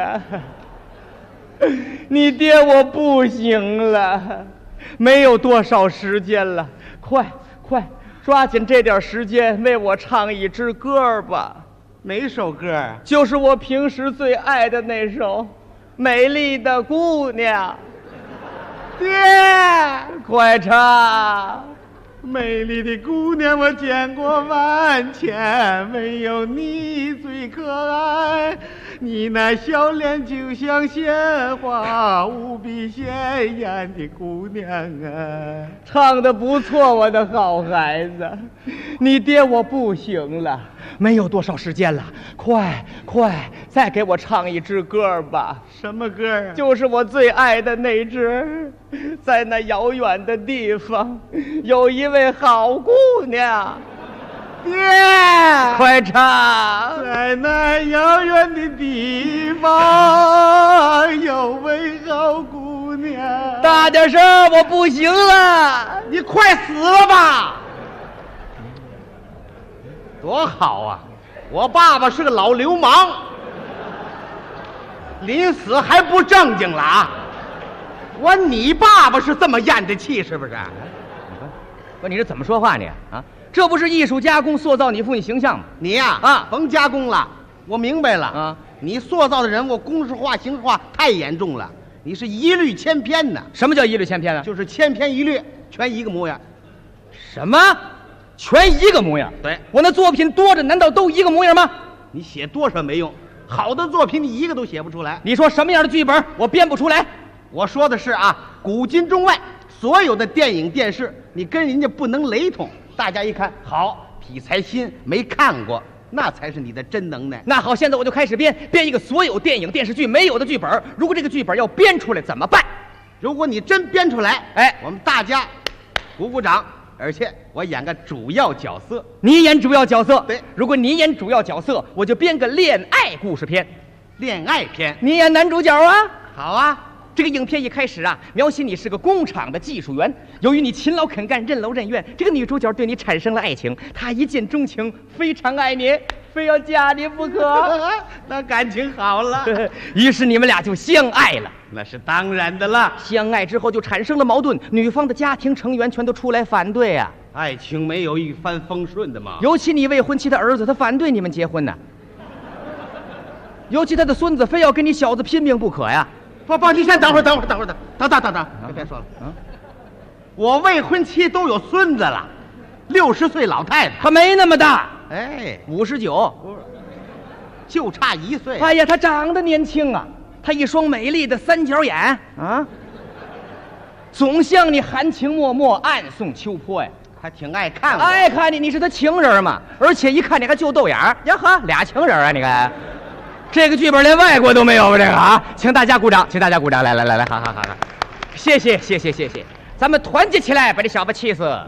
你爹我不行了，没有多少时间了，快抓紧这点时间为我唱一支歌吧。 哪首歌？ 就是我平时最爱的那首《美丽的姑娘》。 爹， 快唱。 美丽的姑娘，我见过万千，唯有你最可爱。你那笑脸就像鲜花，无比鲜艳的姑娘啊！ 唱得不错，我的好孩子。你爹我不行了，没有多少时间了，快，再给我唱一支歌吧。 什么歌啊？ 就是我最爱的那支。在那遥远的地方，有一位好姑娘。 爹， 快唱！ 在那遥远的地方，有位好姑娘。 大点声，我不行了！ 你快死了吧！多好啊！我爸爸是个老流氓，临死还不正经了啊！你爸爸是这么咽的气是不是？ 不，你这怎么说话你啊？这不是艺术加工塑造你父亲形象吗？ 你呀甭加工了，我明白了啊！你塑造的人物公式化、形式化太严重了，你是一律千篇呢。 什么叫一律千篇呢？ 就是千篇一律，全一个模样。 什么？全一个模样？ 对， 我那作品多着，难道都一个模样吗？ 你写多少没用，好的作品你一个都写不出来。 你说什么样的剧本我编不出来？ 我说的是古今中外所有的电影电视，你跟人家不能雷同。大家一看好，题材新，没看过，那才是你的真能耐。 那好，现在我就开始编一个所有电影电视剧没有的剧本。如果这个剧本要编出来怎么办？ 如果你真编出来，我们大家鼓鼓掌。而且我演个主要角色。 你演主要角色？ 对。 如果你演主要角色，我就编个恋爱故事片。 恋爱片？ 你演男主角啊？ 好啊。 这个影片一开始啊，描写你是个工厂的技术员，由于你勤劳肯干、任劳任怨，这个女主角对你产生了爱情，她一见钟情，非常爱你，非要嫁你不可。 那感情好了， 于是你们俩就相爱了。 那是当然的了。 相爱之后就产生了矛盾，女方的家庭成员全都出来反对啊。 爱情没有一帆风顺的嘛。 尤其你未婚妻的儿子，他反对你们结婚呢。尤其他的孙子非要跟你小子拼命不可呀。 不，你先等会儿，等，别说了。我未婚妻都有孙子了，60岁老太太， 她没那么大， 哎 ，59， 就差1岁。 哎呀，她长得年轻啊，她一双美丽的三角眼啊，总向你含情脉脉，暗送秋波呀。 还挺爱看我， 爱看你，你是他情人嘛，而且一看你还就豆眼儿呀呵，俩情人啊，你看。这个剧本连外国都没有吧？这个啊，请大家鼓掌，请大家鼓掌，来，好，谢谢，咱们团结起来，把这小子气死。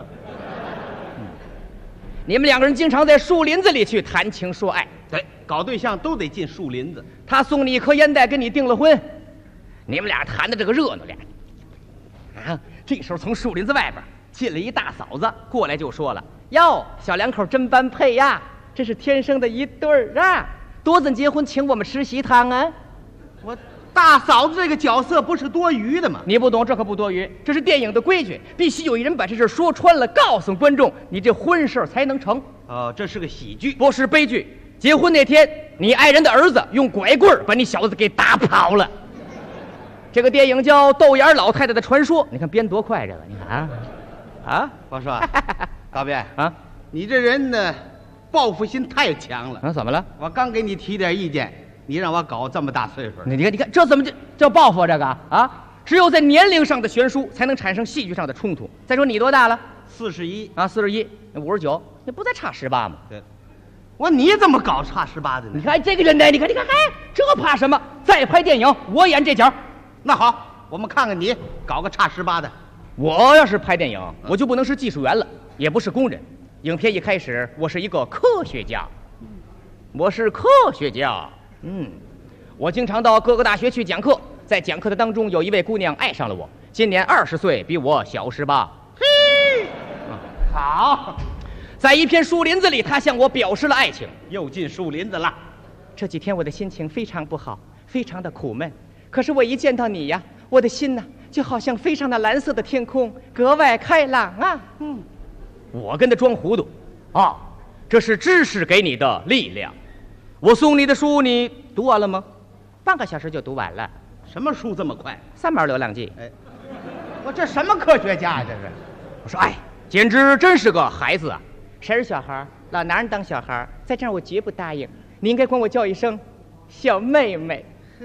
你们两个人经常在树林子里去谈情说爱， 对，搞对象都得进树林子。 他送你一颗烟袋，跟你订了婚，你们俩谈的这个热闹俩。啊，这时候从树林子外边进来一大嫂子，过来就说了：“哟，小两口真般配呀，这是天生的一对儿啊！”多子结婚，请我们吃席汤啊！ 我大嫂子这个角色不是多余的吗？ 你不懂，这可不多余，这是电影的规矩，必须有一人把这事说穿了，告诉观众，你这婚事才能成。 哦，这是个喜剧， 不是悲剧。结婚那天，你爱人的儿子用拐棍把你小子给打跑了。这个电影叫《豆眼老太太的传说》，你看编多快，这个你看啊， 我说，高斌啊， 你这人呢？报复心太强了。 怎么了？ 我刚给你提点意见，你让我搞这么大岁数。 你看，这怎么叫报复？这个啊，只有在年龄上的悬殊，才能产生戏剧上的冲突。再说你多大了 ？41 啊，41， 59，你不再差18吗？ 对。我你怎么搞差18的呢？ 你看这个人呢，你看，这怕什么？再拍电影，我演这角。 那好，我们看看你搞个差18的。 我要是拍电影，我就不能是技术员了，也不是工人。影片一开始，我是一个科学家，我经常到各个大学去讲课，在讲课的当中，有一位姑娘爱上了我，今年20岁，比我小18。 嘿，好， 在一片树林子里，她向我表示了爱情。 又进树林子了。 这几天我的心情非常不好，非常的苦闷。可是我一见到你呀，我的心呢，就好像飞上那蓝色的天空，格外开朗啊。我跟他装糊涂啊，这是知识给你的力量。我送你的书你读完了吗？半个小时就读完了。 什么书这么快 ？3本《流浪记》。 哎，我这什么科学家呀？这是。 我说，哎，简直真是个孩子啊！谁是小孩？老男人当小孩，在这儿我绝不答应。你应该管我叫一声小妹妹。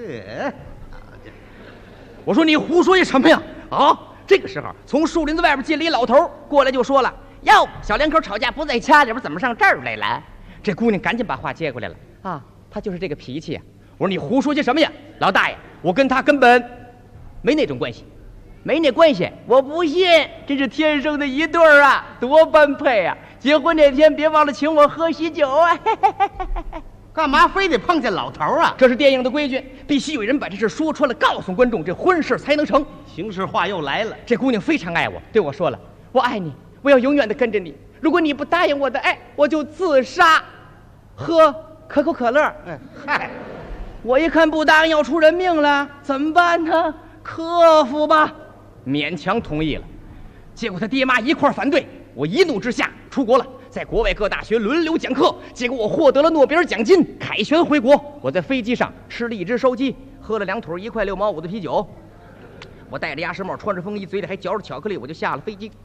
我说你胡说些什么呀？啊！这个时候，从树林子外边进了一老头，过来就说了。哟，小两口吵架不在家里边，怎么上这儿来了？这姑娘赶紧把话接过来了啊，她就是这个脾气啊。我说你胡说些什么呀，老大爷，我跟他根本没那种关系，没那关系，我不信，这是天生的一对儿啊，多般配啊！结婚那天别忘了请我喝喜酒啊！ 干嘛非得碰见老头啊？ 这是电影的规矩，必须有人把这事说穿了，告诉观众，这婚事才能成。 形式化又来了， 这姑娘非常爱我，对我说了，我爱你。我要永远的跟着你，如果你不答应我的爱，我就自杀，喝可口可乐。 嗨， 我一看不答应要出人命了，怎么办呢？克服吧，勉强同意了。结果他爹妈一块反对，我一怒之下出国了，在国外各大学轮流讲课，结果我获得了诺贝尔奖金，凯旋回国。我在飞机上吃了一只烧鸡，喝了2桶1块6毛5的啤酒，我戴着鸭舌帽，穿着风衣，嘴里还嚼着巧克力，我就下了飞机。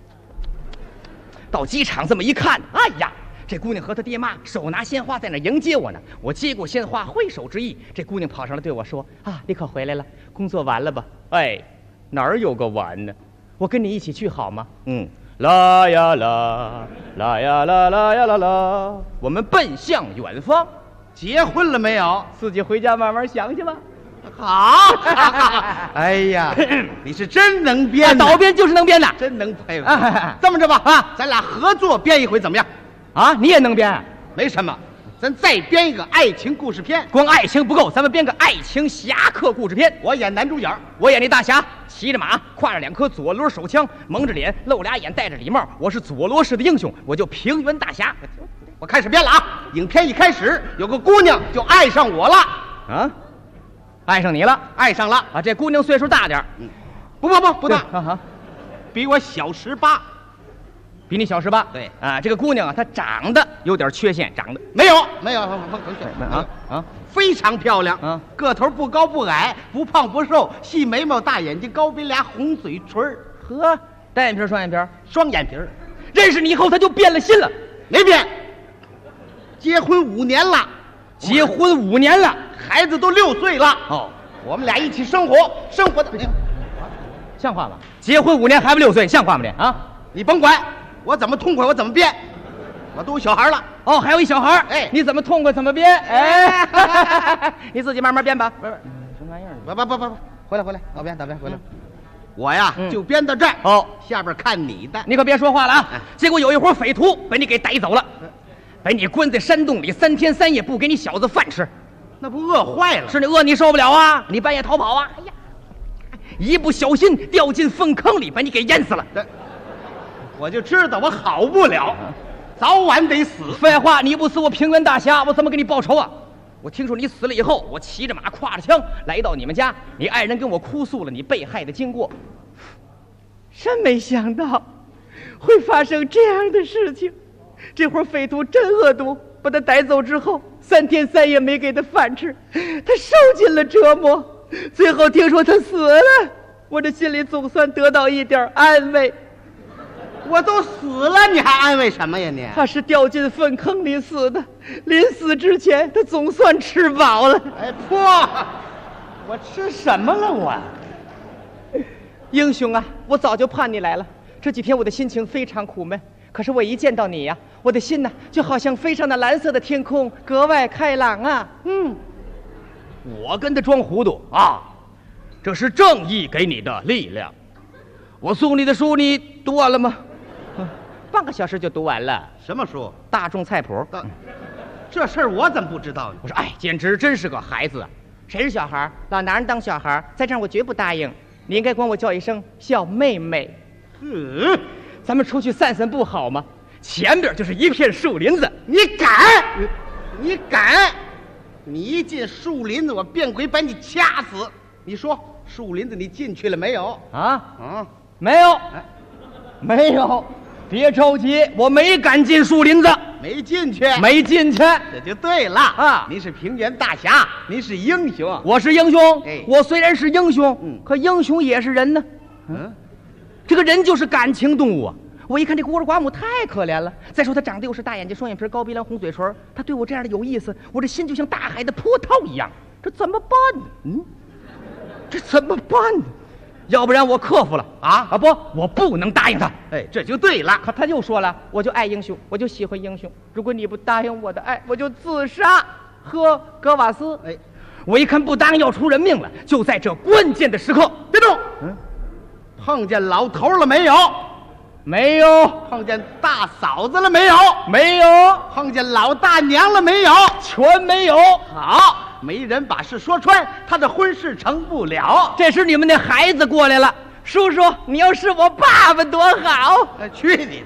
到机场这么一看，哎呀，这姑娘和她爹妈手拿鲜花在那迎接我呢。我接过鲜花，挥手致意。这姑娘跑上来对我说：“啊，你可回来了，工作完了吧？”哎，哪儿有个完呢？我跟你一起去好吗？啦呀啦，啦呀啦啦呀啦啦，我们奔向远方。 结婚了没有？ 自己回家慢慢想去吧。 好，哎呀，你是真能编， 导编就是能编的， 真能佩服。这么着吧，啊，咱俩合作编一回怎么样？ 啊，你也能编？ 没什么，咱再编一个爱情故事片。 光爱情不够，咱们编个爱情侠客故事片。 我演男主角， 我演那大侠，骑着马，挎着2颗左轮手枪，蒙着脸，露俩眼，戴着礼帽。我是佐罗式的英雄，我就平原大侠。 我开始编了啊！影片一开始，有个姑娘就爱上我了。 啊？爱上你了？ 爱上了啊！这姑娘岁数大点儿， 不大，比我小18， 比你小18。 对啊，这个姑娘啊，她长得有点缺陷，长得没有，非常漂亮啊，个头不高不矮，不胖不瘦，细眉毛，大眼睛，高鼻梁，红嘴唇呵，单眼皮双眼皮？ 双眼皮。 认识你以后，她就变了心了。 没变，结婚5年了， 结婚5年了， 孩子都6岁了。 哦， 我们俩一起生活的， 像话吗？结婚5年，孩子6岁，像话吗？这啊， 你甭管，我怎么痛快我怎么编，我都有小孩了。 哦，还有一小孩， 哎， 你怎么痛快怎么编？哎，你自己慢慢编吧。不是，什么玩意儿？ 不，回来，导编回来。我呀，就编到这儿。 哦， 下边看你的。 你可别说话了啊！结果有一伙匪徒把你给逮走了，把你关在山洞里3天3夜，不给你小子饭吃， 那不饿坏了？ 是你饿你受不了啊！你半夜逃跑啊！哎呀，一不小心掉进粪坑里，把你给淹死了。 我就知道我好不了，早晚得死。 废话，你不死我平原大侠，我怎么给你报仇啊？我听说你死了以后，我骑着马挎着枪来到你们家，你爱人跟我哭诉了你被害的经过。真没想到会发生这样的事情，这伙匪徒真恶毒，把他逮走之后3天3夜没给他饭吃，他受尽了折磨，最后听说他死了，我这心里总算得到一点安慰。 我都死了，你还安慰什么呀你？ 他是掉进粪坑里死的，临死之前他总算吃饱了。 哎破，我吃什么了我？ 英雄啊，我早就盼你来了。这几天我的心情非常苦闷，可是我一见到你呀，我的心呐就好像飞上那蓝色的天空，格外开朗啊。我跟他装糊涂啊，这是正义给你的力量。我送你的书你读完了吗？半个小时就读完了。 什么书？ 大众菜谱。 这事儿我怎么不知道呢？ 我说，哎，简直真是个孩子啊！谁是小孩？老拿人当小孩，在这儿我绝不答应。你应该管我叫一声小妹妹。咱们出去散散步好吗？前边就是一片树林子。 你敢？你一进树林子，我变鬼把你掐死！你说树林子你进去了没有？ 没有，没有。别着急，我没敢进树林子。 没进去，这就对了啊！您是平原大侠，您是英雄， 我是英雄。我虽然是英雄，可英雄也是人呢。这个人就是感情动物啊！我一看这孤儿寡母太可怜了，再说他长得又是大眼睛、双眼皮、高鼻梁、红嘴唇，他对我这样的有意思，我这心就像大海的波涛一样，这怎么办呢？这怎么办呢？要不然我克服了不，我不能答应他。 哎，这就对了。 可他又说了，我就爱英雄，我就喜欢英雄。如果你不答应我的爱，我就自杀，喝格瓦斯。 哎， 我一看不答应要出人命了，就在这关键的时刻， 别动。碰见老头了没有？ 没有。 碰见大嫂子了没有？ 没有。 碰见老大娘了没有？ 全没有。 好。没人把事说穿，他的婚事成不了。 这时你们那孩子过来了，叔叔，你要是我爸爸多好！ 去你的！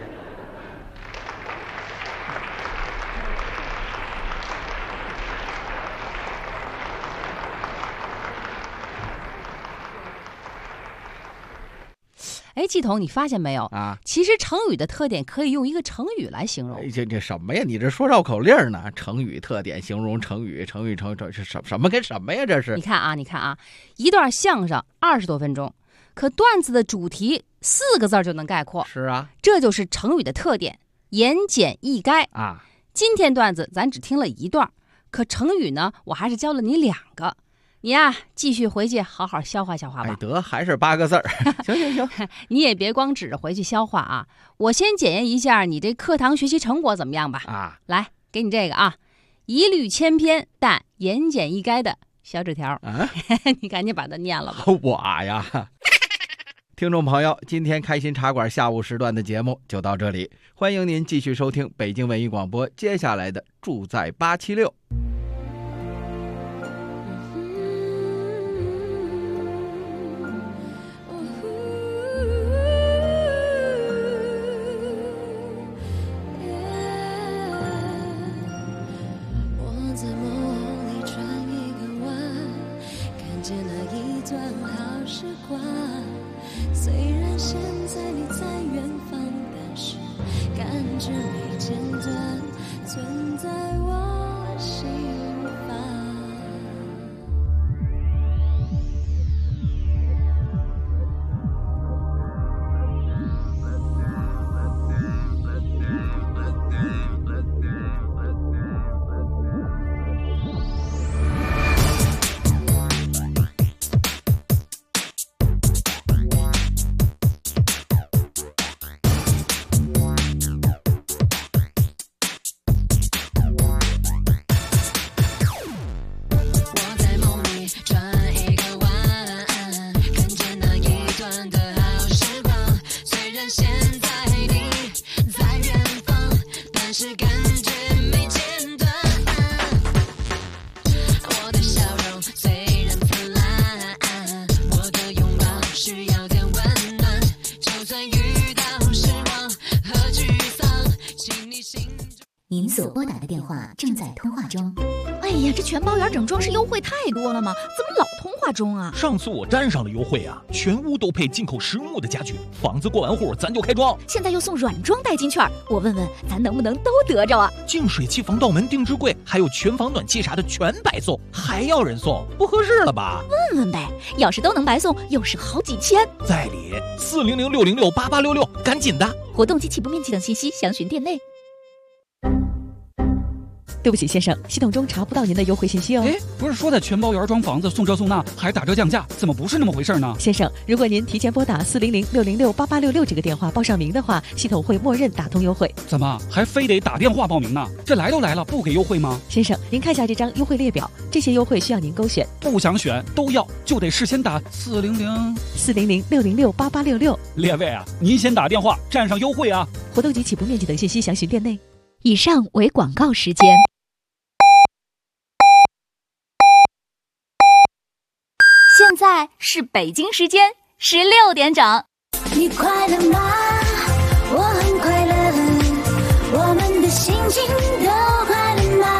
哎，季彤，你发现没有啊？其实成语的特点可以用一个成语来形容。 这什么呀？你这说绕口令呢？成语特点形容成语是什么跟什么呀？这是？ 你看啊，一段相声20多分钟，可段子的主题4个字就能概括。 是啊， 这就是成语的特点，言简意赅啊。 今天段子咱只听了1段，可成语呢，我还是教了你2个。你呀，继续回去好好消化消化吧。 哎，得还是8个字儿。行， 你也别光指着回去消化啊！我先检验一下你这课堂学习成果怎么样吧。 啊， 来，给你这个啊，一律千篇但言简意赅的小纸条啊，你赶紧把它念了吧。 我呀，听众朋友，今天开心茶馆下午时段的节目就到这里，欢迎您继续收听北京文艺广播接下来的住在876。 虽然现在你在远方，但是感觉没间断，存在我心房。 您所拨打的电话正在通话中。哎呀，这全包圆整装饰优惠太多了吗？怎么老通话中啊？ 上次我沾上了优惠啊，全屋都配进口实木的家具，房子过完户咱就开装。 现在又送软装代金券，我问问咱能不能都得着啊？ 净水器、防盗门、定制柜，还有全房暖气啥的全白送，还要人送，不合适了吧？ 问问呗，要是都能白送，又是好几千。 在理，400-606-8866，赶紧的！ 活动及起步面积等信息详询店内。 对不起，先生，系统中查不到您的优惠信息哦。 哎，不是说的全包圆装房子送这送那，还打折降价，怎么不是那么回事呢？ 先生，如果您提前拨打400-606-8866这个电话报上名的话，系统会默认打通优惠。 怎么还非得打电话报名呢？这来都来了，不给优惠吗？ 先生，您看下这张优惠列表，这些优惠需要您勾选。 不想选都要，就得事先打 400-606-8866。 列位啊，您先打电话占上优惠啊！ 活动及起步面积等信息详询店内。 以上为广告时间。现在是北京时间16点整。 你快乐吗？我很快乐，我们的心情都快乐吗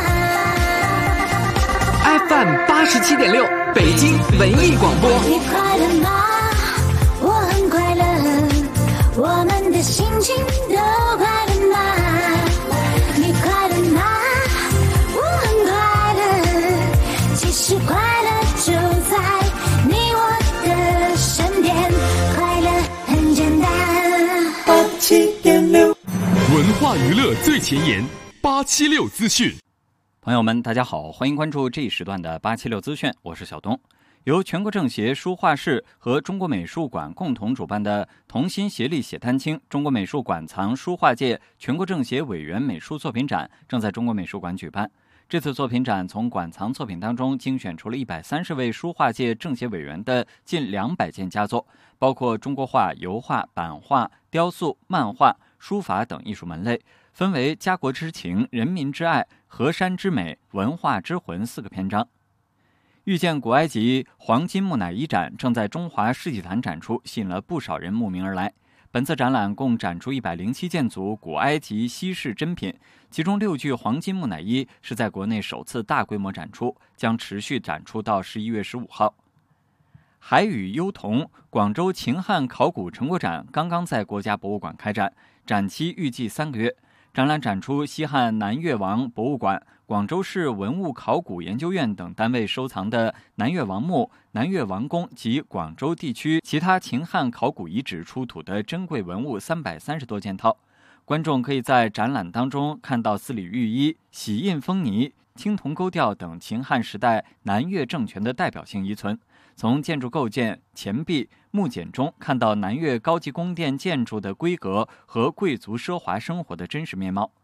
？FM 87.6，北京文艺广播。 你快乐吗？我很快乐，我们的心情都快乐吗？你快乐吗？我很快乐，其实快乐就在你我的身边，快乐很简单。87.6， 文化娱乐最前沿，876资讯。 朋友们，大家好，欢迎关注这一时段的876资讯，我是小东。由全国政协书画室和中国美术馆共同主办的同心协力写丹青中国美术馆藏书画界全国政协委员美术作品展正在中国美术馆举办。这次作品展从馆藏作品当中精选出了130位书画界政协委员的近200件佳作，包括中国画、油画、版画、雕塑、漫画、书法等艺术门类，分为家国之情、人民之爱、河山之美、文化之魂4个篇章。遇见古埃及黄金木乃伊展正在中华世纪坛展出，吸引了不少人慕名而来。本次展览共展出107件组古埃及稀世珍品，其中6具黄金木乃伊是在国内首次大规模展出，将持续展出到11月15号。海与幽童广州秦汉考古成果展刚刚在国家博物馆开展，展期预计3个月。展览展出西汉南越王博物馆、广州市文物考古研究院等单位收藏的南越王墓、南越王宫及广州地区其他秦汉考古遗址出土的珍贵文物330多件套。观众可以在展览当中看到四里玉衣、玺印封泥、青铜钩吊等秦汉时代南越政权的代表性遗存，从建筑构件、钱币、木简中看到南越高级宫殿建筑的规格和贵族奢华生活的真实面貌。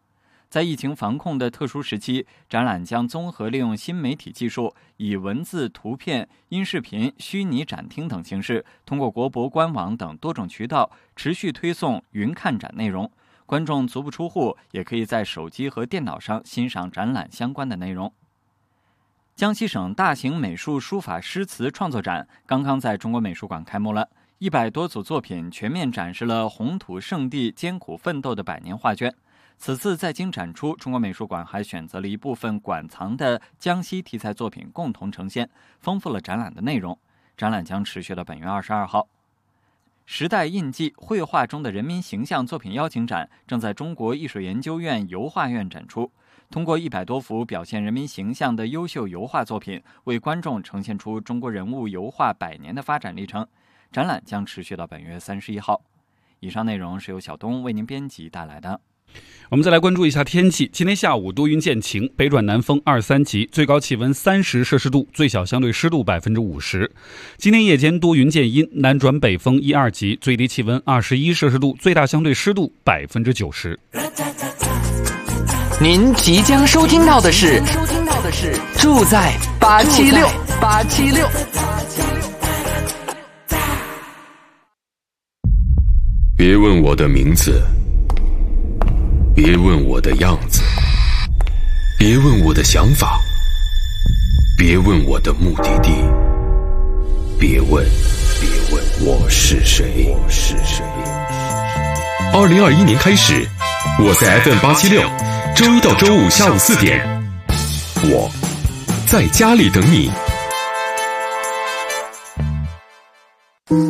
在疫情防控的特殊时期，展览将综合利用新媒体技术，以文字、图片、音视频、虚拟展厅等形式，通过国博官网等多种渠道持续推送云看展内容。观众足不出户，也可以在手机和电脑上欣赏展览相关的内容。江西省大型美术书法诗词创作展刚刚在中国美术馆开幕了，100多组作品全面展示了红土圣地艰苦奋斗的100年画卷。此次在京展出，中国美术馆还选择了一部分馆藏的江西题材作品共同呈现，丰富了展览的内容。展览将持续到本月22号。时代印记绘画中的人民形象作品邀请展正在中国艺术研究院油画院展出，通过100多幅表现人民形象的优秀油画作品，为观众呈现出中国人物油画100年的发展历程。展览将持续到本月31号。以上内容是由小东为您编辑带来的。 我们再来关注一下天气。今天下午多云见晴，北转南风2、3级，最高气温30摄氏度，最小相对湿度50%。今天夜间多云见阴，南转北风1、2级，最低气温21摄氏度，最大相对湿度90%。 您即将收听到的是住在876。 别问我的名字，别问我的样子，别问我的想法，别问我的目的地，别问我是谁。2021年开始，我在 FM876，周一到周五下午4点，我在家里等你。